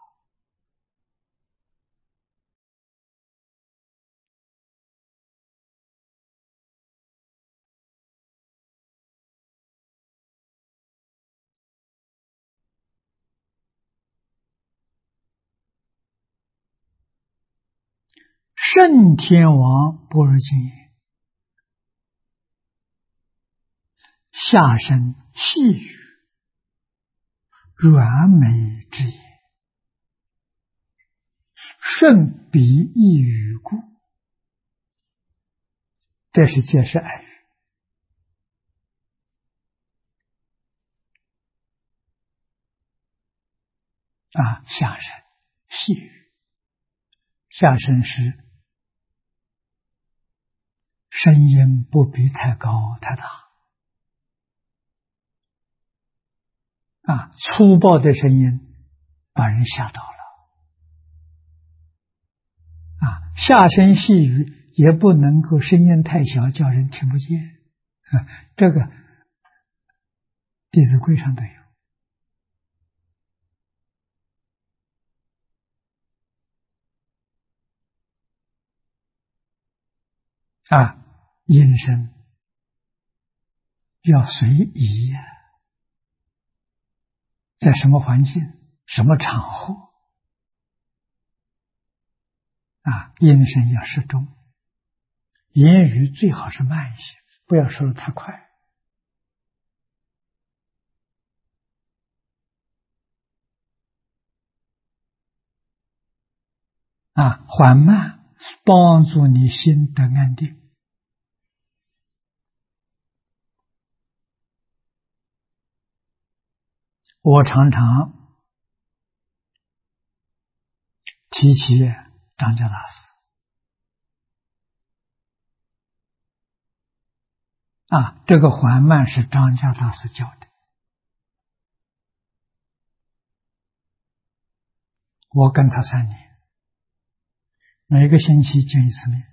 圣天王般若经言：下生细语，软美之言，顺彼一语故。这是解释爱语。下生细语，下生是声音不必太高太大。粗暴的声音把人吓到了。下声细语也不能够声音太小，叫人听不见。这个《弟子规》上都有。音声要随宜呀，在什么环境、什么场合，音声要适中，言语最好是慢一些，不要说的太快。缓慢，帮助你心得安定。我常常提起张家大师。这个缓慢是张家大师教的。我跟他3年，每个星期见一次面。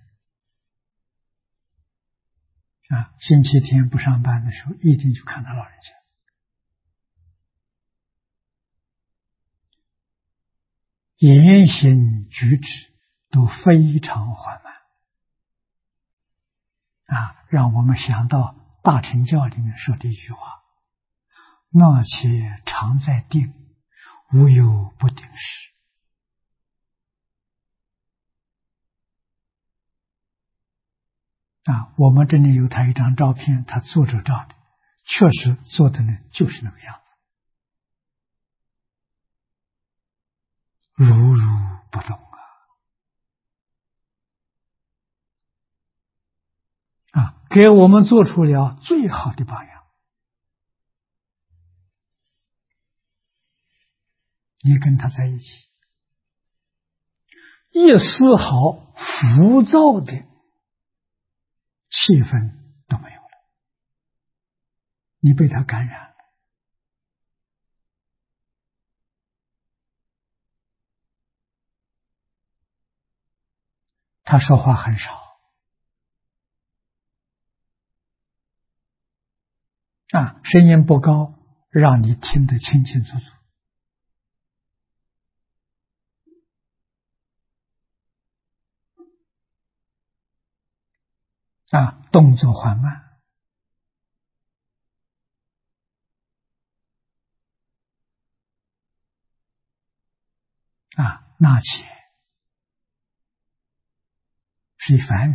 星期天不上班的时候，一定去看他老人家。言行举止都非常缓慢。让我们想到大乘教里面说的一句话：那且常在定，无有不定时。我们这里有他一张照片，他坐着照的，确实做的呢就是那个样子，如如不动给我们做出了最好的榜样。你跟他在一起，一丝毫浮躁的气氛都没有了，你被他感染了。他说话很少，声音不高，让你听得清清楚楚。动作缓慢。那且是梵语，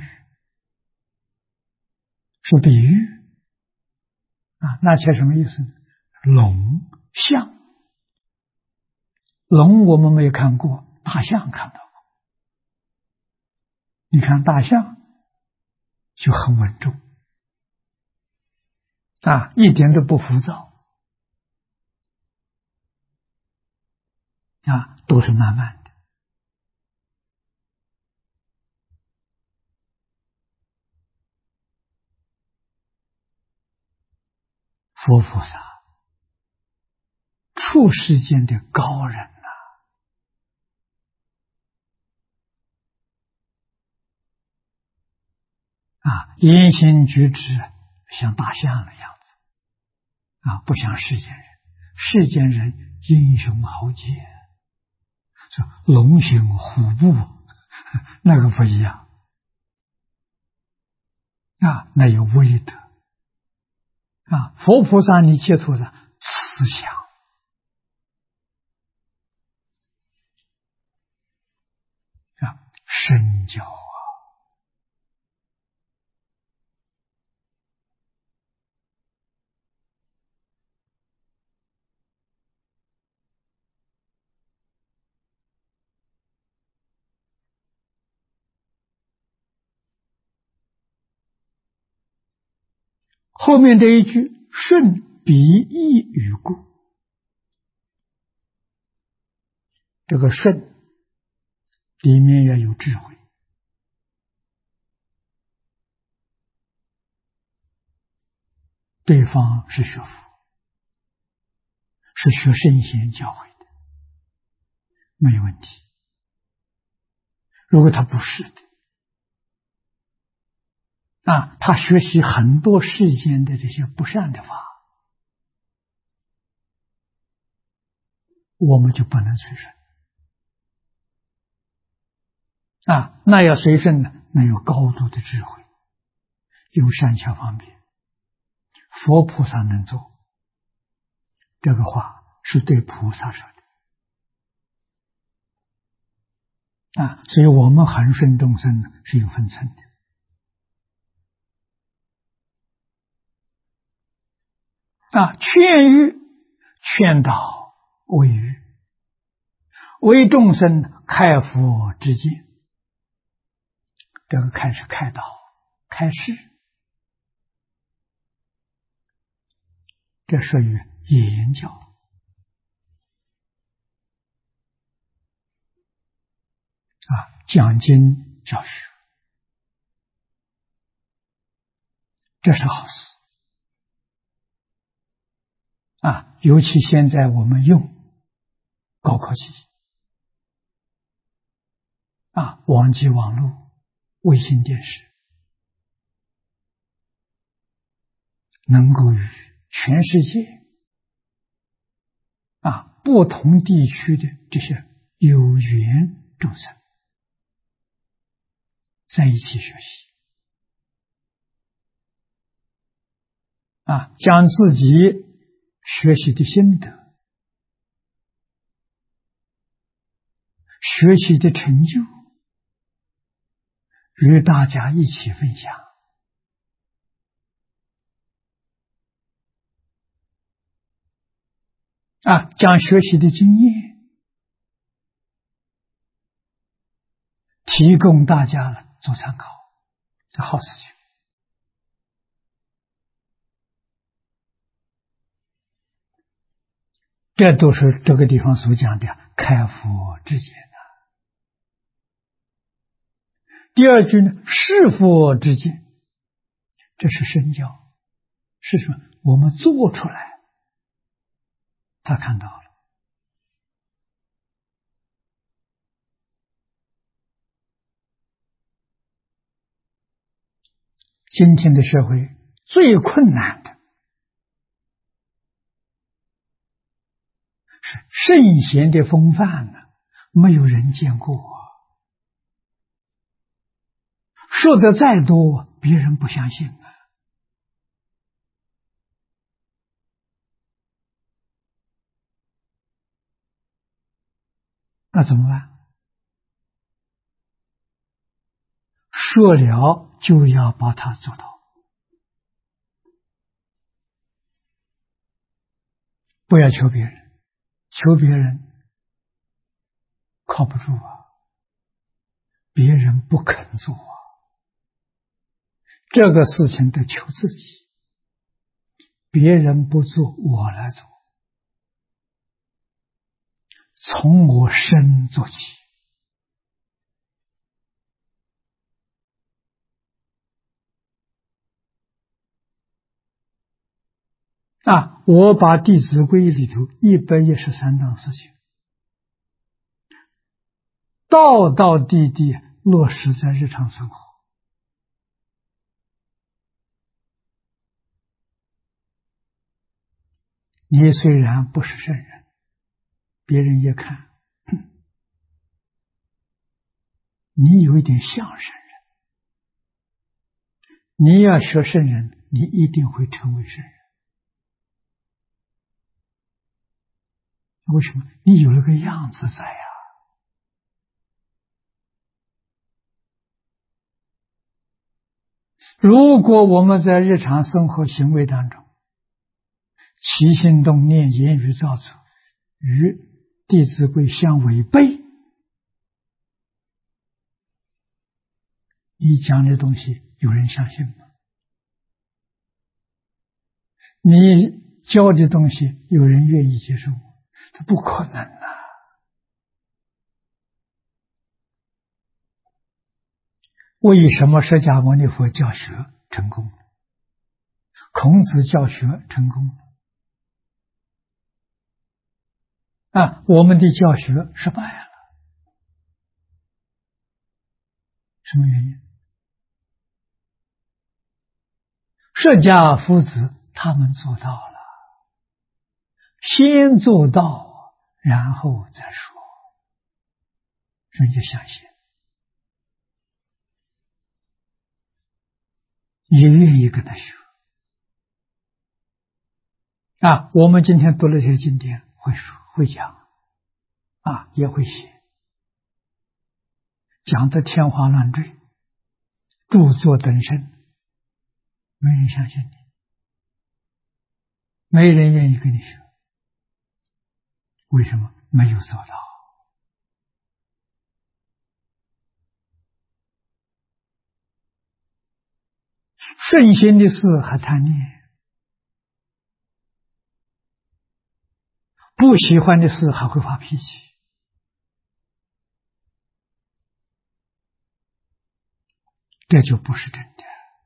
是比喻。那且什么意思呢？龙象。龙我们没有看过，大象看到过。你看大象就很稳重，一点都不浮躁，都是慢慢的。 佛菩萨，处世间的高人言行举止像大象的样子不像世间人。世间人英雄豪杰，说龙行虎步，那个不一样那有威德佛菩萨你接触了慈祥深交后面这一句顺彼义与故，这个顺里面要有智慧，对方是学佛，是学圣贤教诲的，没有问题。如果他不是的他学习很多世间的这些不善的法，我们就不能随顺那要随顺呢，那有高度的智慧，有善巧方便，佛菩萨能做。这个话是对菩萨说的所以我们恒顺众生是有分寸的劝喻劝导为喻，为众生开佛之见。这个开是开导开示，这属于言教讲经教学，这是好事尤其现在我们用高科技网际网络、卫星电视，能够与全世界不同地区的这些有缘众生在一起学习将自己学习的心得、学习的成就与大家一起分享将学习的经验提供大家做参考，这好事情这都是这个地方所讲的开佛之见第二句呢，是佛之见，这是身教，是什么？我们做出来，他看到了。今天的社会最困难的是圣贤的风范没有人见过说的再多别人不相信那怎么办？说了就要把它做到，不要求别人，求别人靠不住别人不肯做这个事情得求自己，别人不做我来做，从我身做起我把《弟子规》里头113桩事情，道道地地落实在日常生活。你虽然不是圣人，别人一看，你有一点像圣人。你要学圣人，你一定会成为圣人。为什么？你有了个样子在呀。如果我们在日常生活行为当中，起心动念、言语造作与《弟子规》相违背，你讲的东西有人相信吗？你教的东西有人愿意接受吗？这不可能啊！为什么释迦牟尼佛教学成功了？孔子教学成功了？我们的教学失败了，什么原因？释迦夫子他们做到了，先做到，然后再说，人家相信，也愿意跟他学。我们今天读了这些经典，会说会讲，也会写，讲得天花乱坠，著作登身，没人相信你，没人愿意跟你学。为什么？没有做到。顺心的事还贪念，不喜欢的事还会发脾气，这就不是真的。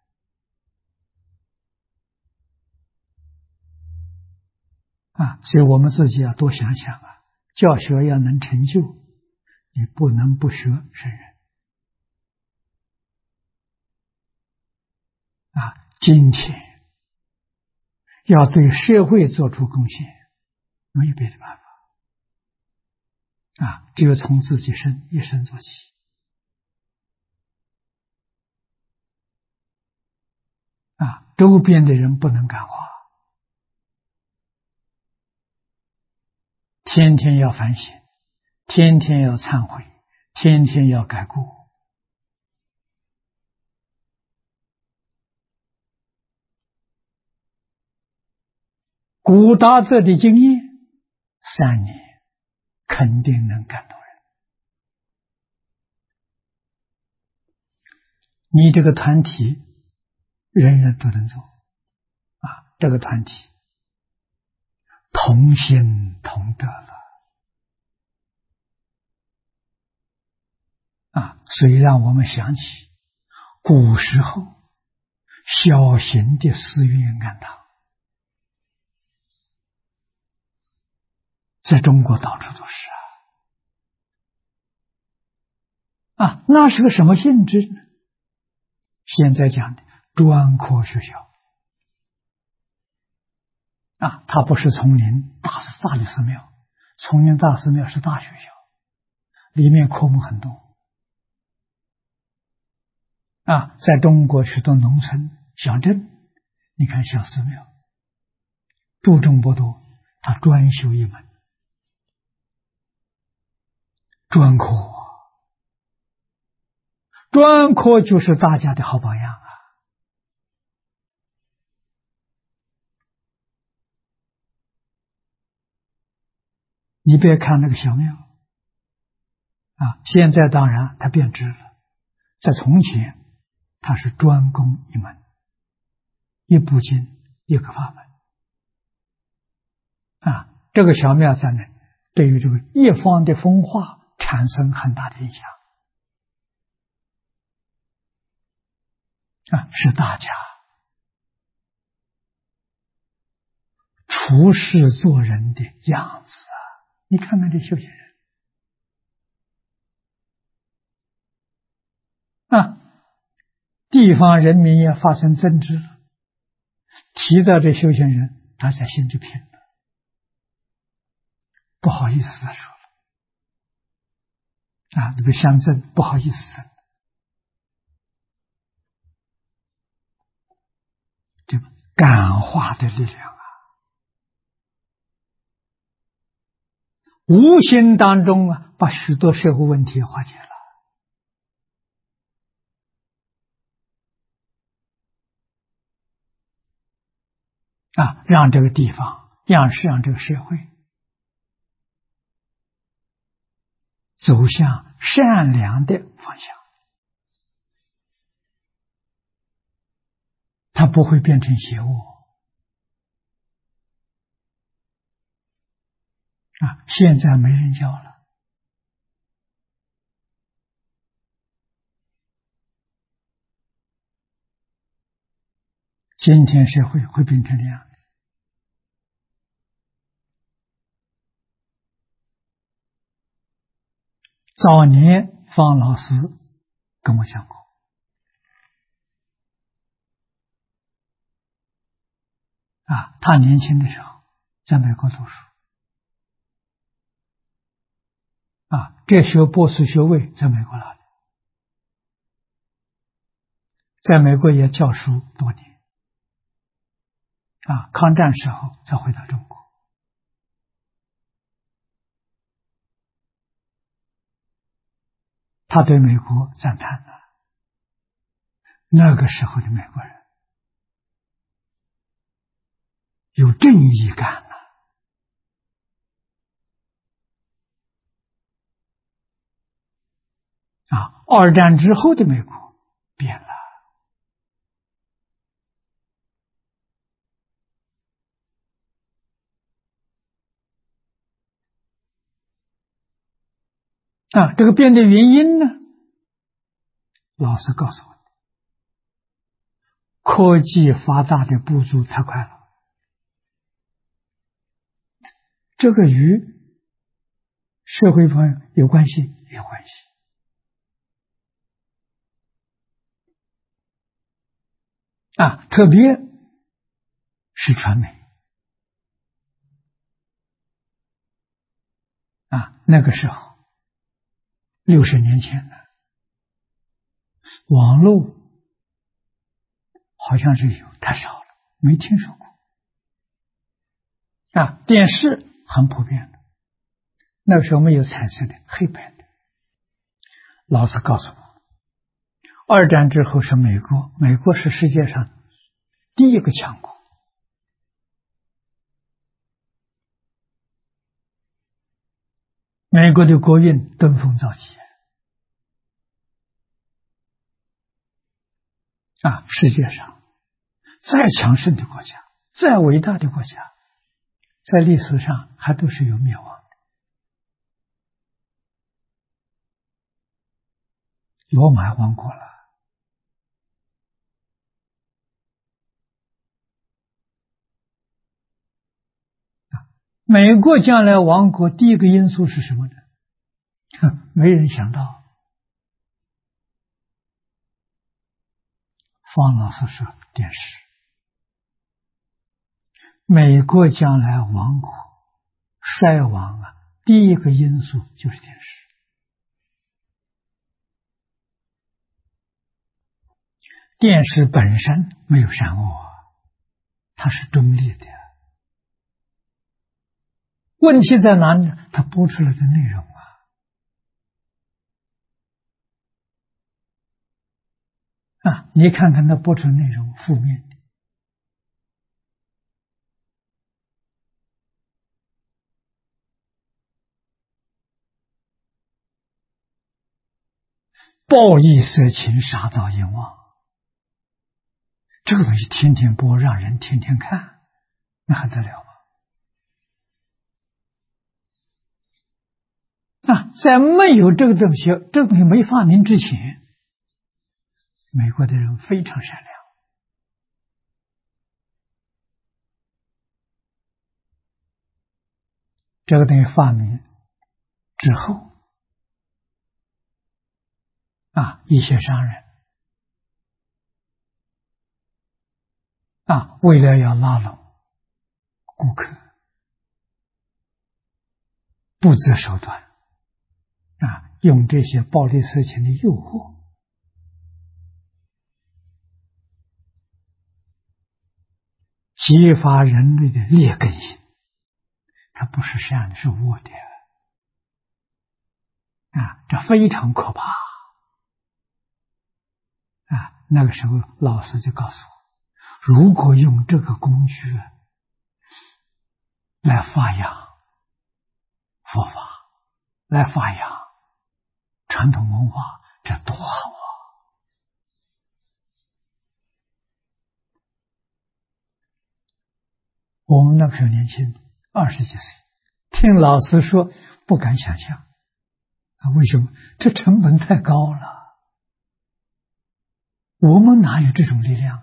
所以我们自己要多想想教学要能成就，你不能不学圣人。今天要对社会做出贡献，没有别的办法只有从自己一生做起。周边的人不能感化，天天要反省，天天要忏悔，天天要改过。古达这的经验3年肯定能感动人。你这个团体人人都能做这个团体同心同德了所以让我们想起古时候小型的寺院庵堂，在中国到处都是那是个什么性质呢？现在讲的专科学校它不是丛林大的寺庙，丛林大寺庙是大学校，里面科目很多在中国许多农村小镇，你看小寺庙注重不多，他专修一门专科，专科就是大家的好榜样你别看那个小庙现在当然它变质了，在从前它是专攻一门，一部经一个法门这个小庙在那对于这个一方的风化产生很大的影响是大家处事做人的样子啊！你看看这修行人啊，地方人民也发生争执了，提到这修行人，大家心就平了，不好意思说了啊，这个乡镇不好意思，这个感化的力量啊，无形当中啊，把许多社会问题化解了啊，让这个地方，让这个社会走向善良的方向，它不会变成邪恶啊！现在没人教了，今天社会会变成这样的。早年方老师跟我讲过啊，他年轻的时候在美国读书啊，这学博士学位在美国拿的，在美国也教书多年啊，抗战时候才回到中国。他对美国赞叹了，那个时候的美国人有正义感了啊！二战之后的美国变了啊！这个变的原因呢？老师告诉我，科技发达的步骤太快了，这个与社会方面有关系，有关系啊！特别是传媒啊，那个时候60年前的网络好像是有，太少了，没听说过啊。电视很普遍的，那个时候没有彩色的，黑白的。老师告诉我，二战之后是美国，美国是世界上第一个强国，美国的国运登峰造极啊！世界上再强盛的国家，再伟大的国家，在历史上还都是有灭亡的。罗马亡国了美国将来亡国第一个因素是什么呢？没人想到。方老师说电视，美国将来亡国衰亡啊，第一个因素就是电视。电视本身没有善恶，它是中立的。问题在哪里？它播出来的内容啊，你看看它播出的内容，负面的，报义色情，杀盗淫妄，这个东西天天播，让人天天看，那还得了吗？啊，在没有这个东西没发明之前，美国的人非常善良这个东西发明之后一些商人为了要拉拢顾客，不择手段用这些暴力色情的诱惑，激发人类的劣根性。它不是善的，是恶的这非常可怕那个时候老师就告诉我，如果用这个工具来发扬佛法，来发扬传统文化，这多好啊！我们那个时候年轻，20几岁，听老师说不敢想象为什么？这成本太高了，我们哪有这种力量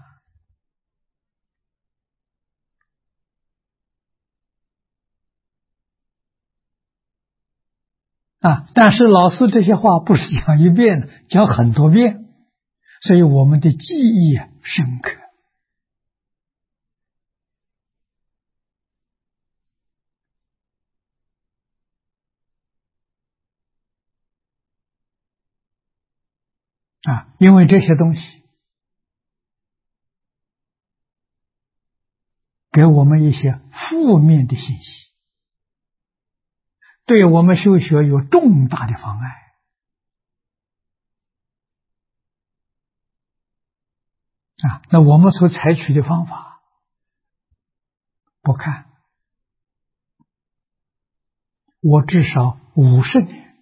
但是老师这些话不是讲一遍，讲很多遍，所以我们的记忆深刻因为这些东西给我们一些负面的信息，对我们修学有重大的妨碍那我们所采取的方法，不看，我至少50年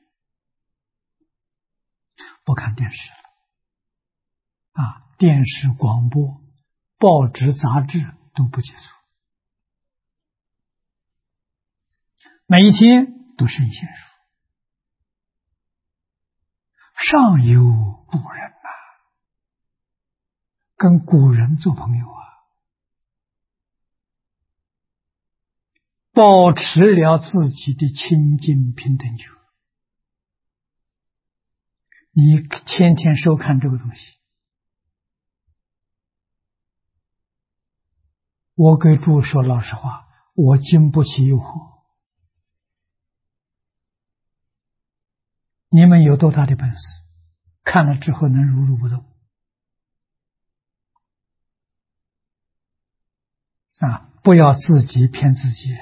不看电视了电视、广播、报纸、杂志都不接触，每一天读圣贤书，上有古人跟古人做朋友保持了自己的清净平等觉。你天天收看这个东西，我给诸位说老实话，我经不起诱惑。你们有多大的本事，看了之后能如如不动不要自己骗自己。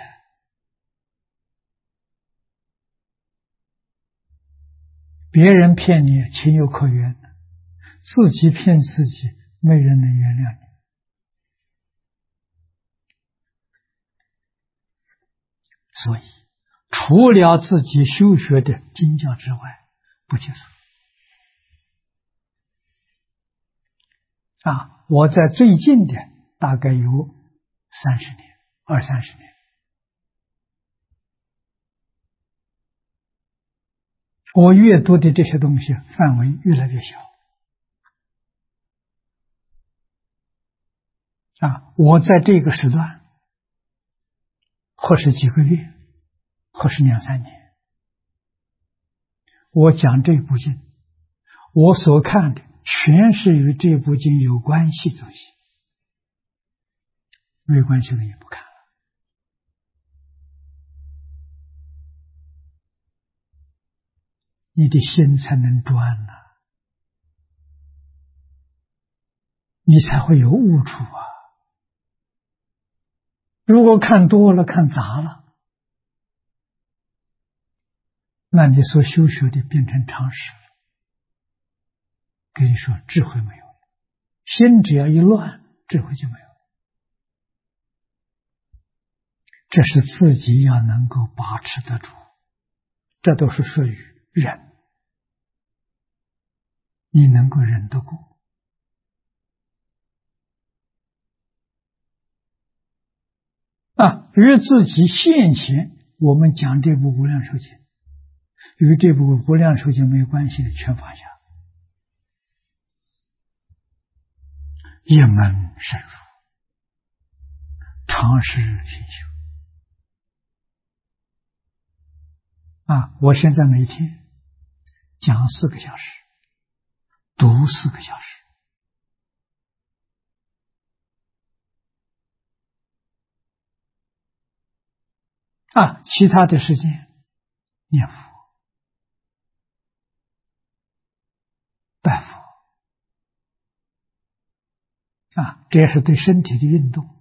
别人骗你情有可原，自己骗自己没人能原谅你。所以除了自己修学的经教之外，不接触我在最近的大概有30年，20-30年，我阅读的这些东西范围越来越小我在这个时段或是几个月，或是2-3年，我讲这部经，我所看的全是与这部经有关系的东西，没关系的也不看了。你的心才能专你才会有悟处如果看多了，看杂了，那你所修学的变成常识了。跟你说，智慧没有了，心只要一乱，智慧就没有了。这是自己要能够把持得住，这都是属于忍，你能够忍得过。与自己现前，我们讲这部《无量寿经》，与这部《无量寿经》没有关系的全放下，一门深入，常识心修。 我现在每天讲4个小时，读4个小时。其他的时间念佛、拜佛，这也是对身体的运动。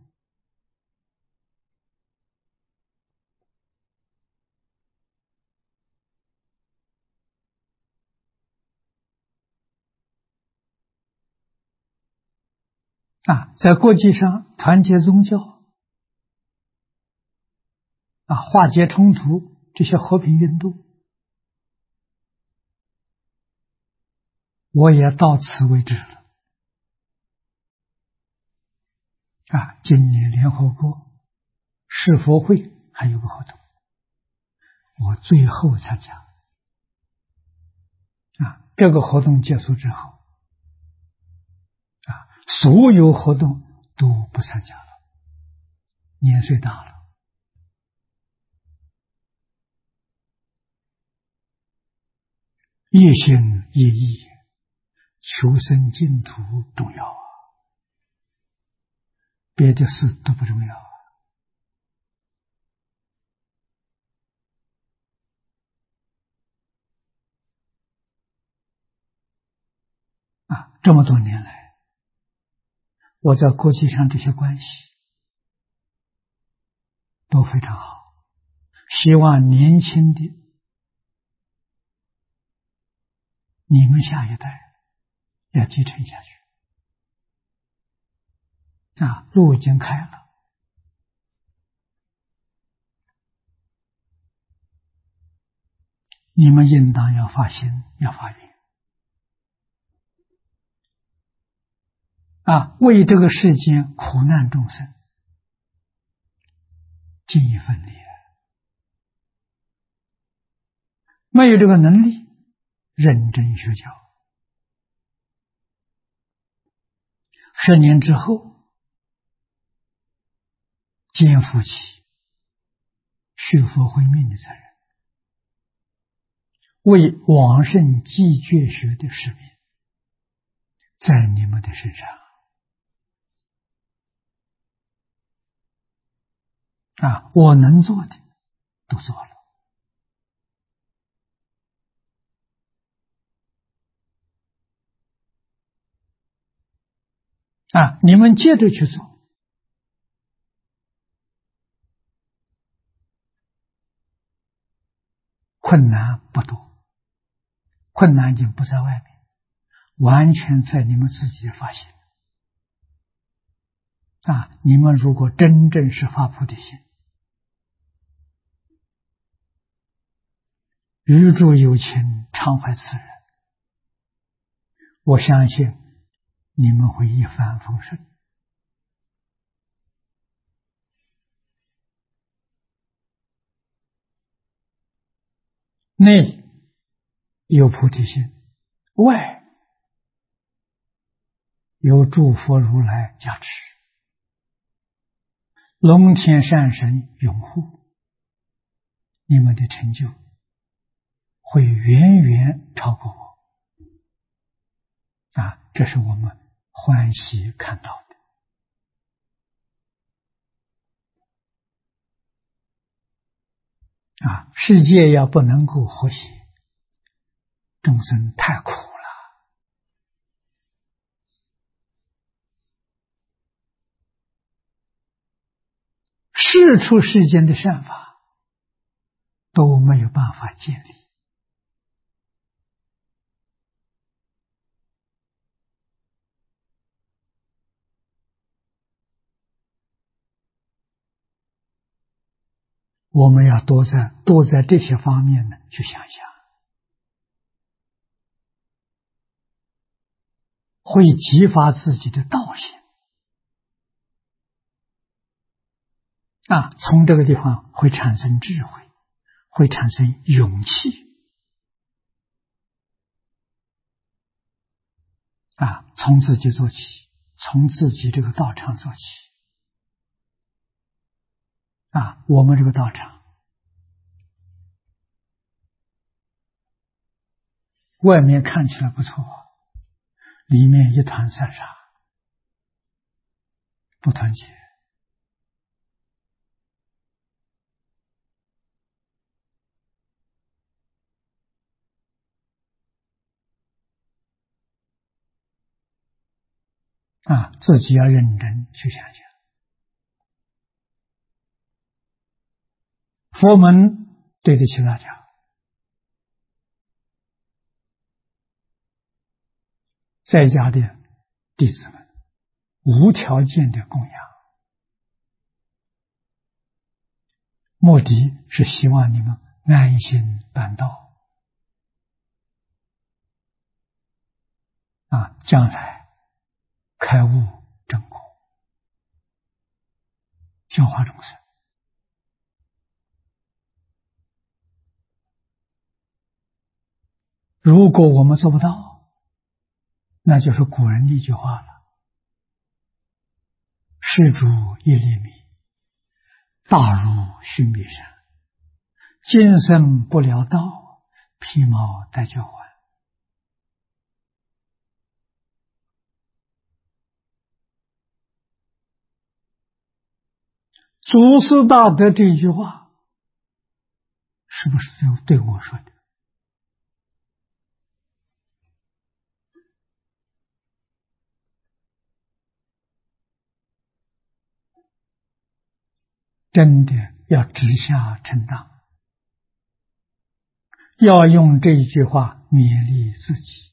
在国际上团结宗教，化解冲突，这些和平运动，我也到此为止了。今年联合国世佛会还有个活动，我最后参加。这个活动结束之后，所有活动都不参加了，年岁大了。一心一意求生净土重要别的事都不重要这么多年来，我在国际上这些关系都非常好，希望年轻的你们下一代要继承下去。路已经开了，你们应当要发心，要发愿为这个世间苦难众生尽一份力。没有这个能力，认真学教，10年之后肩负起续佛慧命的责任，为往圣继绝学的使命在你们的身上我能做的都做了你们接着去做。困难不多，困难已经不在外面，完全在你们自己发现你们如果真正是发菩提心，宇宙有情，常怀慈人，我相信你们会一帆风顺。内有菩提心，外有诸佛如来加持，龙天善神拥护，你们的成就会远远超过我这是我们欢喜看到的世界要不能够和谐，众生太苦了。世出世间的善法都没有办法建立。我们要多在这些方面呢去想想，会激发自己的道心从这个地方会产生智慧，会产生勇气从自己做起，从自己这个道场做起我们这个道场外面看起来不错，里面一团散沙，不团结。自己要认真去想想。佛门对得起大家，在家的弟子们无条件的供养，目的是希望你们安心办道，将来开悟正果，教化众生。如果我们做不到，那就是古人的一句话了：施主一粒米，大如须弥山。今生不了道，披毛戴脚环。祖师大德这句话，是不是就对我说的？真的要直下承当，要用这一句话勉励自己。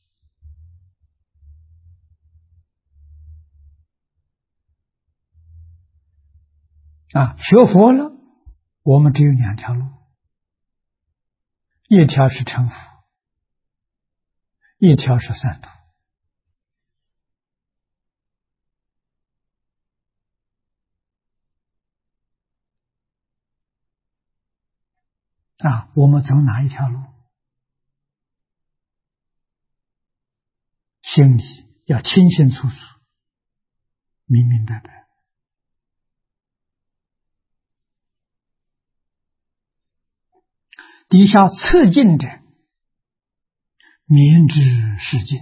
学佛了，我们只有两条路，一条是成佛，一条是三途。我们走哪一条路？心里要清清楚楚，明明白白。底下测进者，明知是进，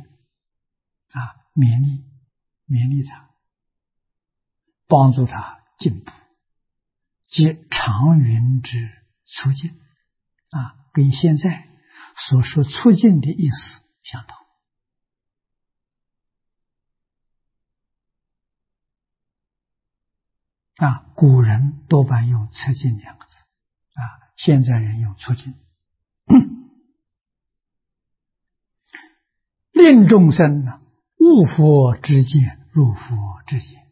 勉励他，帮助他进步，即长远之促进。跟现在所说促进的意思相同。古人多半用促进两个字，现在人用促进。令众生悟佛之见，入佛之言，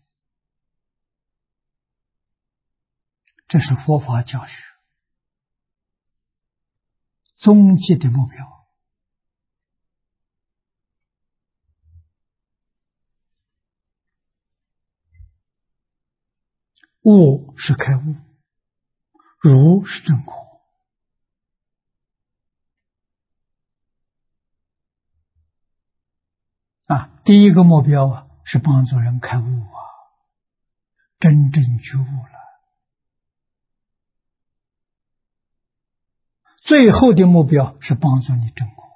这是佛法教学终极的目标。悟是开悟，如是正果。第一个目标是帮助人开悟真正觉悟了。最后的目标是帮助你正果。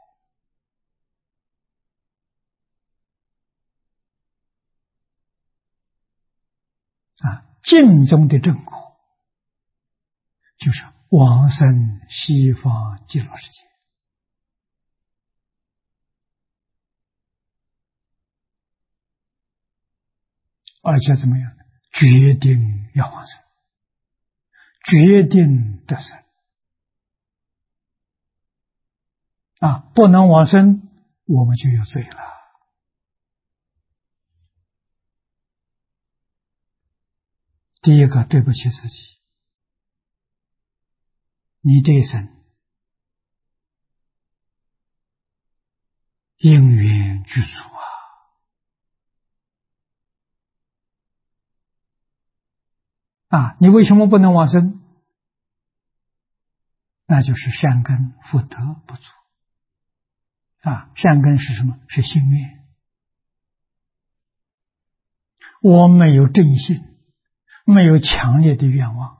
尽中的正果，就是往生西方极乐世界。而且怎么样？决定要往生，决定得生。不能往生，我们就有罪了。第一个，对不起自己，你这一生因缘具足你为什么不能往生？那就是善根福德不足。善根是什么？是心愿。我没有正信，没有强烈的愿望。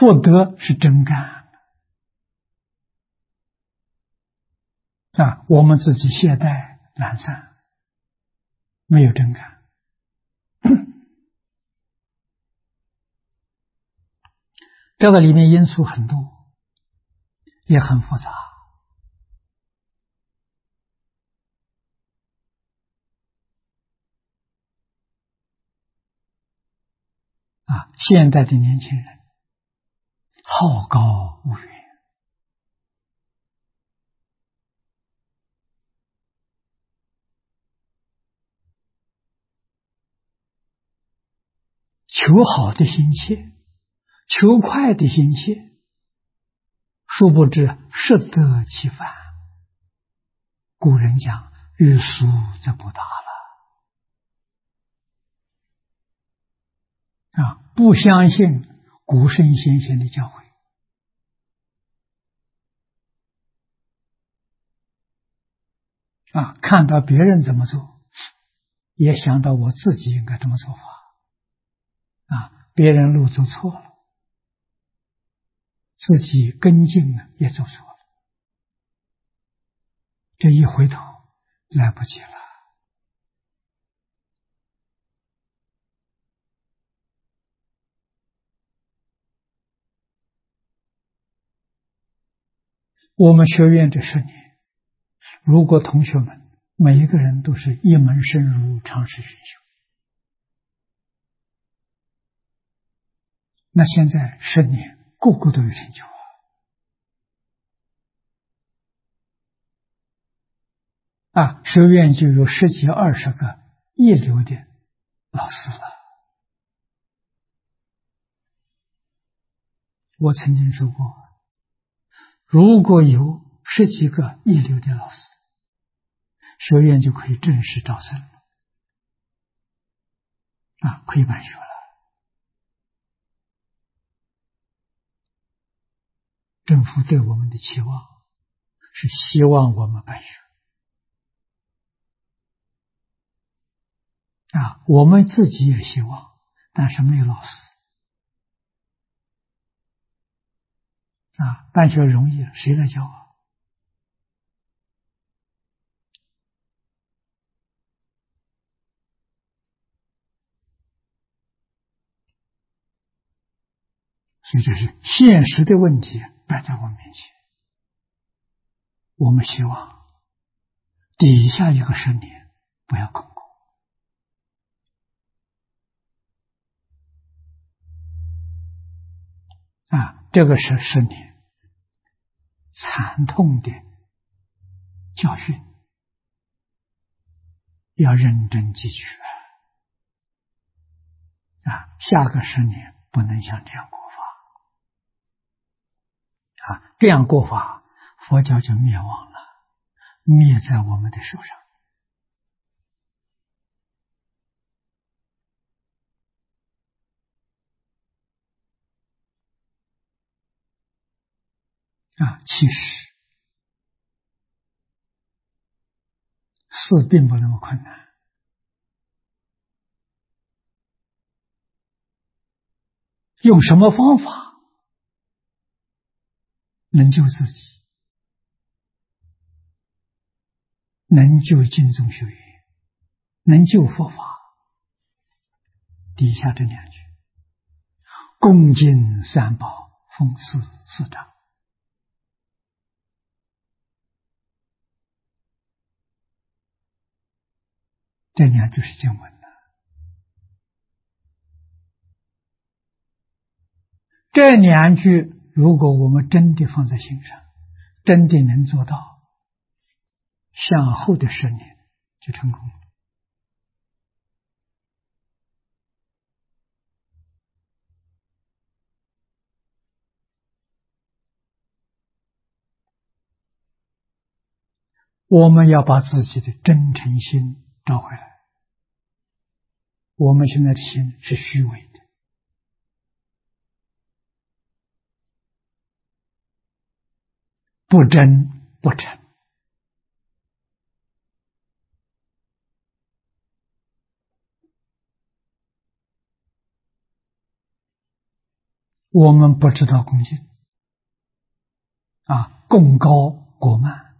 福德是真干我们自己懈怠懒散，没有真干。这个里面因素很多，也很复杂现在的年轻人好高骛远，求好的心切，求快的心切，殊不知适得其反。古人讲欲速则不达了不相信古圣先贤的教诲看到别人怎么做，也想到我自己应该这么做法别人路走错了，自己跟进了也走错了，这一回头来不及了。我们学院这10年，如果同学们每一个人都是一门深入，长时熏修，那现在10年个个都有成就学院就有10几20个一流的老师了。我曾经说过，如果有10几个一流的老师，学院就可以正式招生了可以办学了。政府对我们的期望是希望我们办学我们自己也希望，但是没有老师办学容易，谁来教所以这是现实的问题摆在我们面前。我们希望底下一个10年不要空过这个是10年惨痛的教训，要认真汲取下个10年不能像这样过法这样过法，佛教就灭亡了，灭在我们的手上其实事并不那么困难，用什么方法能救自己，能救净宗学院，能救佛法。底下这2句：恭敬三宝，奉事师长。这2句是经文的，这2句如果我们真的放在心上，真的能做到，向后的10年就成功了。我们要把自己的真诚心找回来。我们现在的心是虚伪的，不真不诚。 我们不知道恭敬贡高过慢，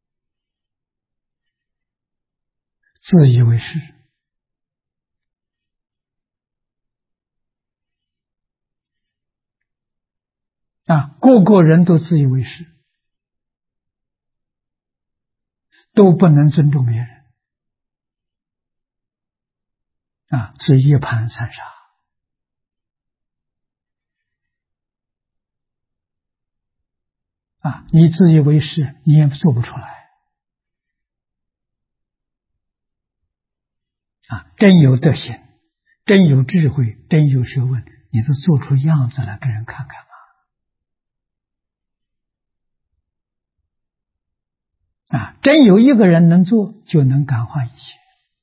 自以为是个个人都自以为是，都不能尊重别人所以一盘散沙你自以为是，你也做不出来真有德行，真有智慧，真有学问，你都做出样子来给人看看真有一个人能做，就能感化一切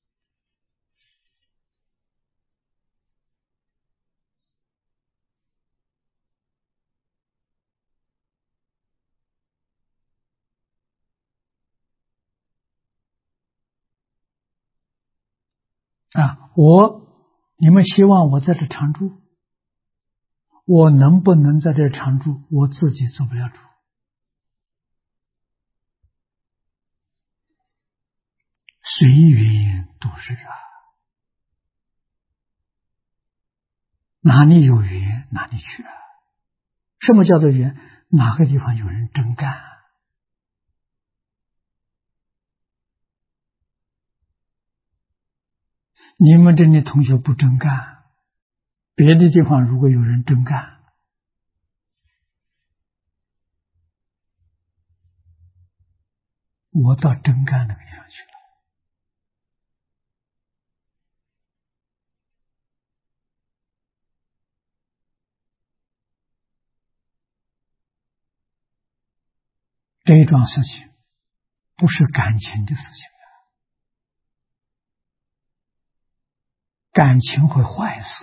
你们希望我在这常住，我能不能在这常住，我自己做不了主。随缘度日哪里有缘哪里去什么叫做缘？哪个地方有人真干你们这里同学不真干，别的地方如果有人真干，我到真干那个地方去了。这一桩事情不是感情的事情感情会坏死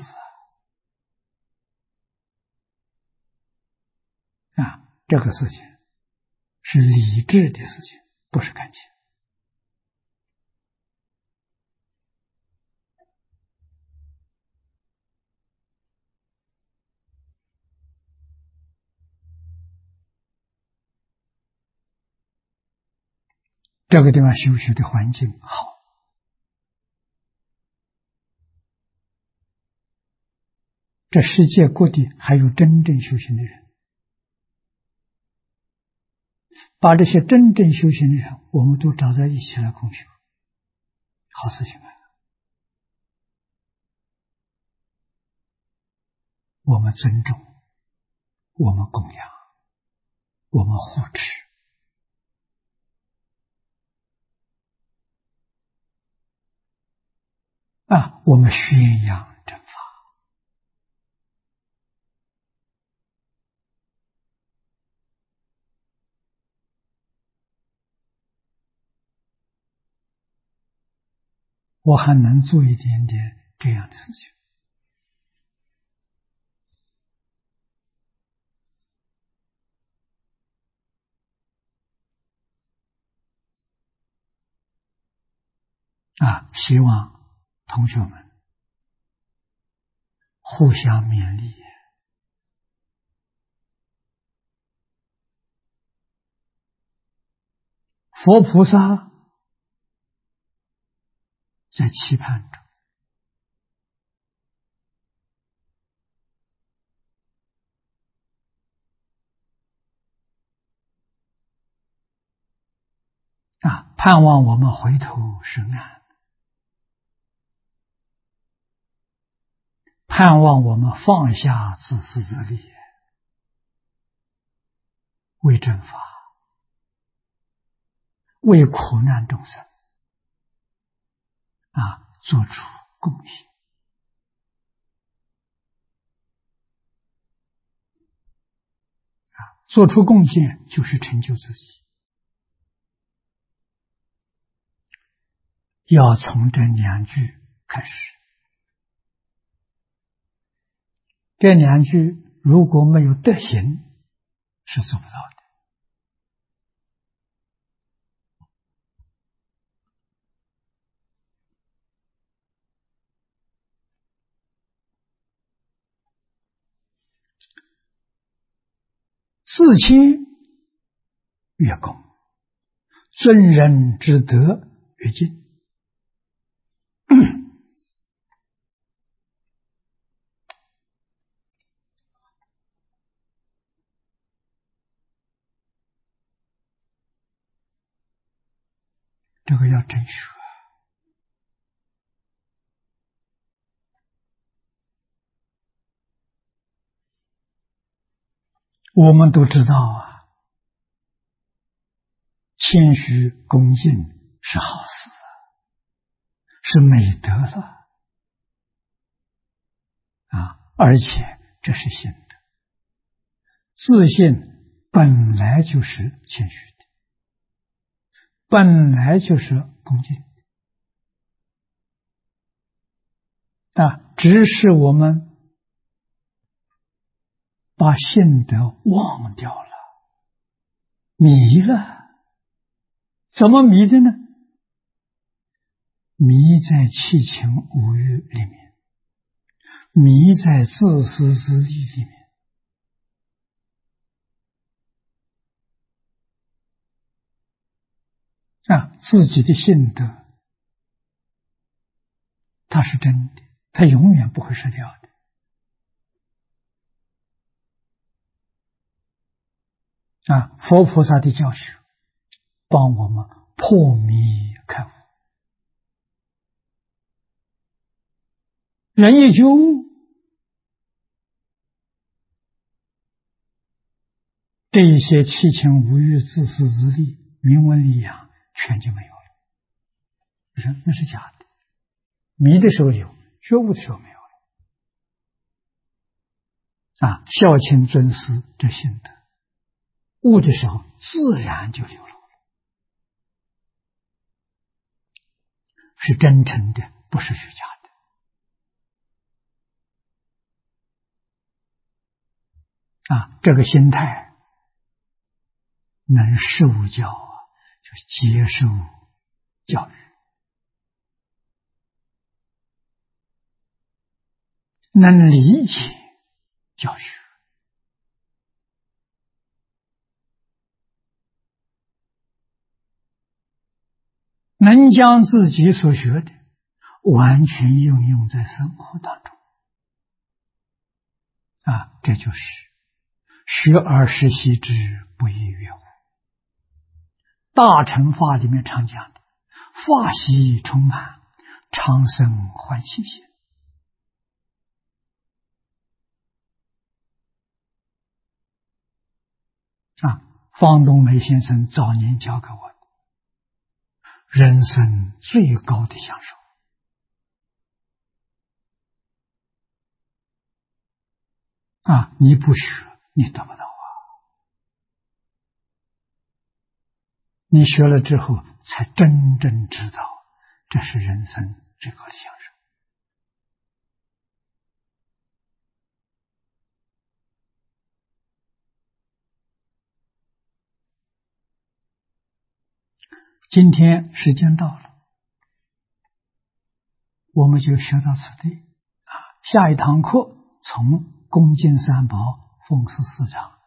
这个事情是理智的事情，不是感情这个地方修学的环境好，这世界各地还有真正修行的人，把这些真正修行的人我们都找在一起来共修，好事情我们尊重，我们供养，我们护持我们宣扬正法。我还能做一点点这样的事情希望同学们互相勉励。佛菩萨在期盼着盼望我们回头是岸，盼望我们放下自私自利，为正法，为苦难众生做出贡献做出贡献就是成就自己。要从这两句开始，这两句如果没有德行是做不到的。 自谦越恭，尊人之德越敬。这个要真学。我们都知道啊，谦虚恭敬是好事，是美德了啊！而且这是心德，自信本来就是谦虚的，本来就是恭敬的啊！只是我们把性德忘掉了，迷了。怎么迷的呢？迷在七情五欲里面，迷在自私自利里面啊！自己的性德它是真的，它永远不会失掉的啊！佛菩萨的教学帮我们破迷开悟，人一觉悟，这一些七情五欲、自私自利、名闻利养全就没有了。你说那是假的，迷的时候有，觉悟的时候没有了啊！孝亲尊师这性德，悟的时候自然就流露了，是真诚的，不是虚假的啊！这个心态能受教啊，就是接受教育，能理解教育，能将自己所学的完全应用在生活当中啊！这就是学而时习之，不亦说乎？大乘法里面常讲的法喜充满，常生欢喜心啊！方东梅先生早年教给我的人生最高的享受啊！你不学，你得不到啊！你学了之后，才真正知道这是人生最高的享受。今天时间到了，我们就学到此地啊！下一堂课从恭敬三宝、奉事四长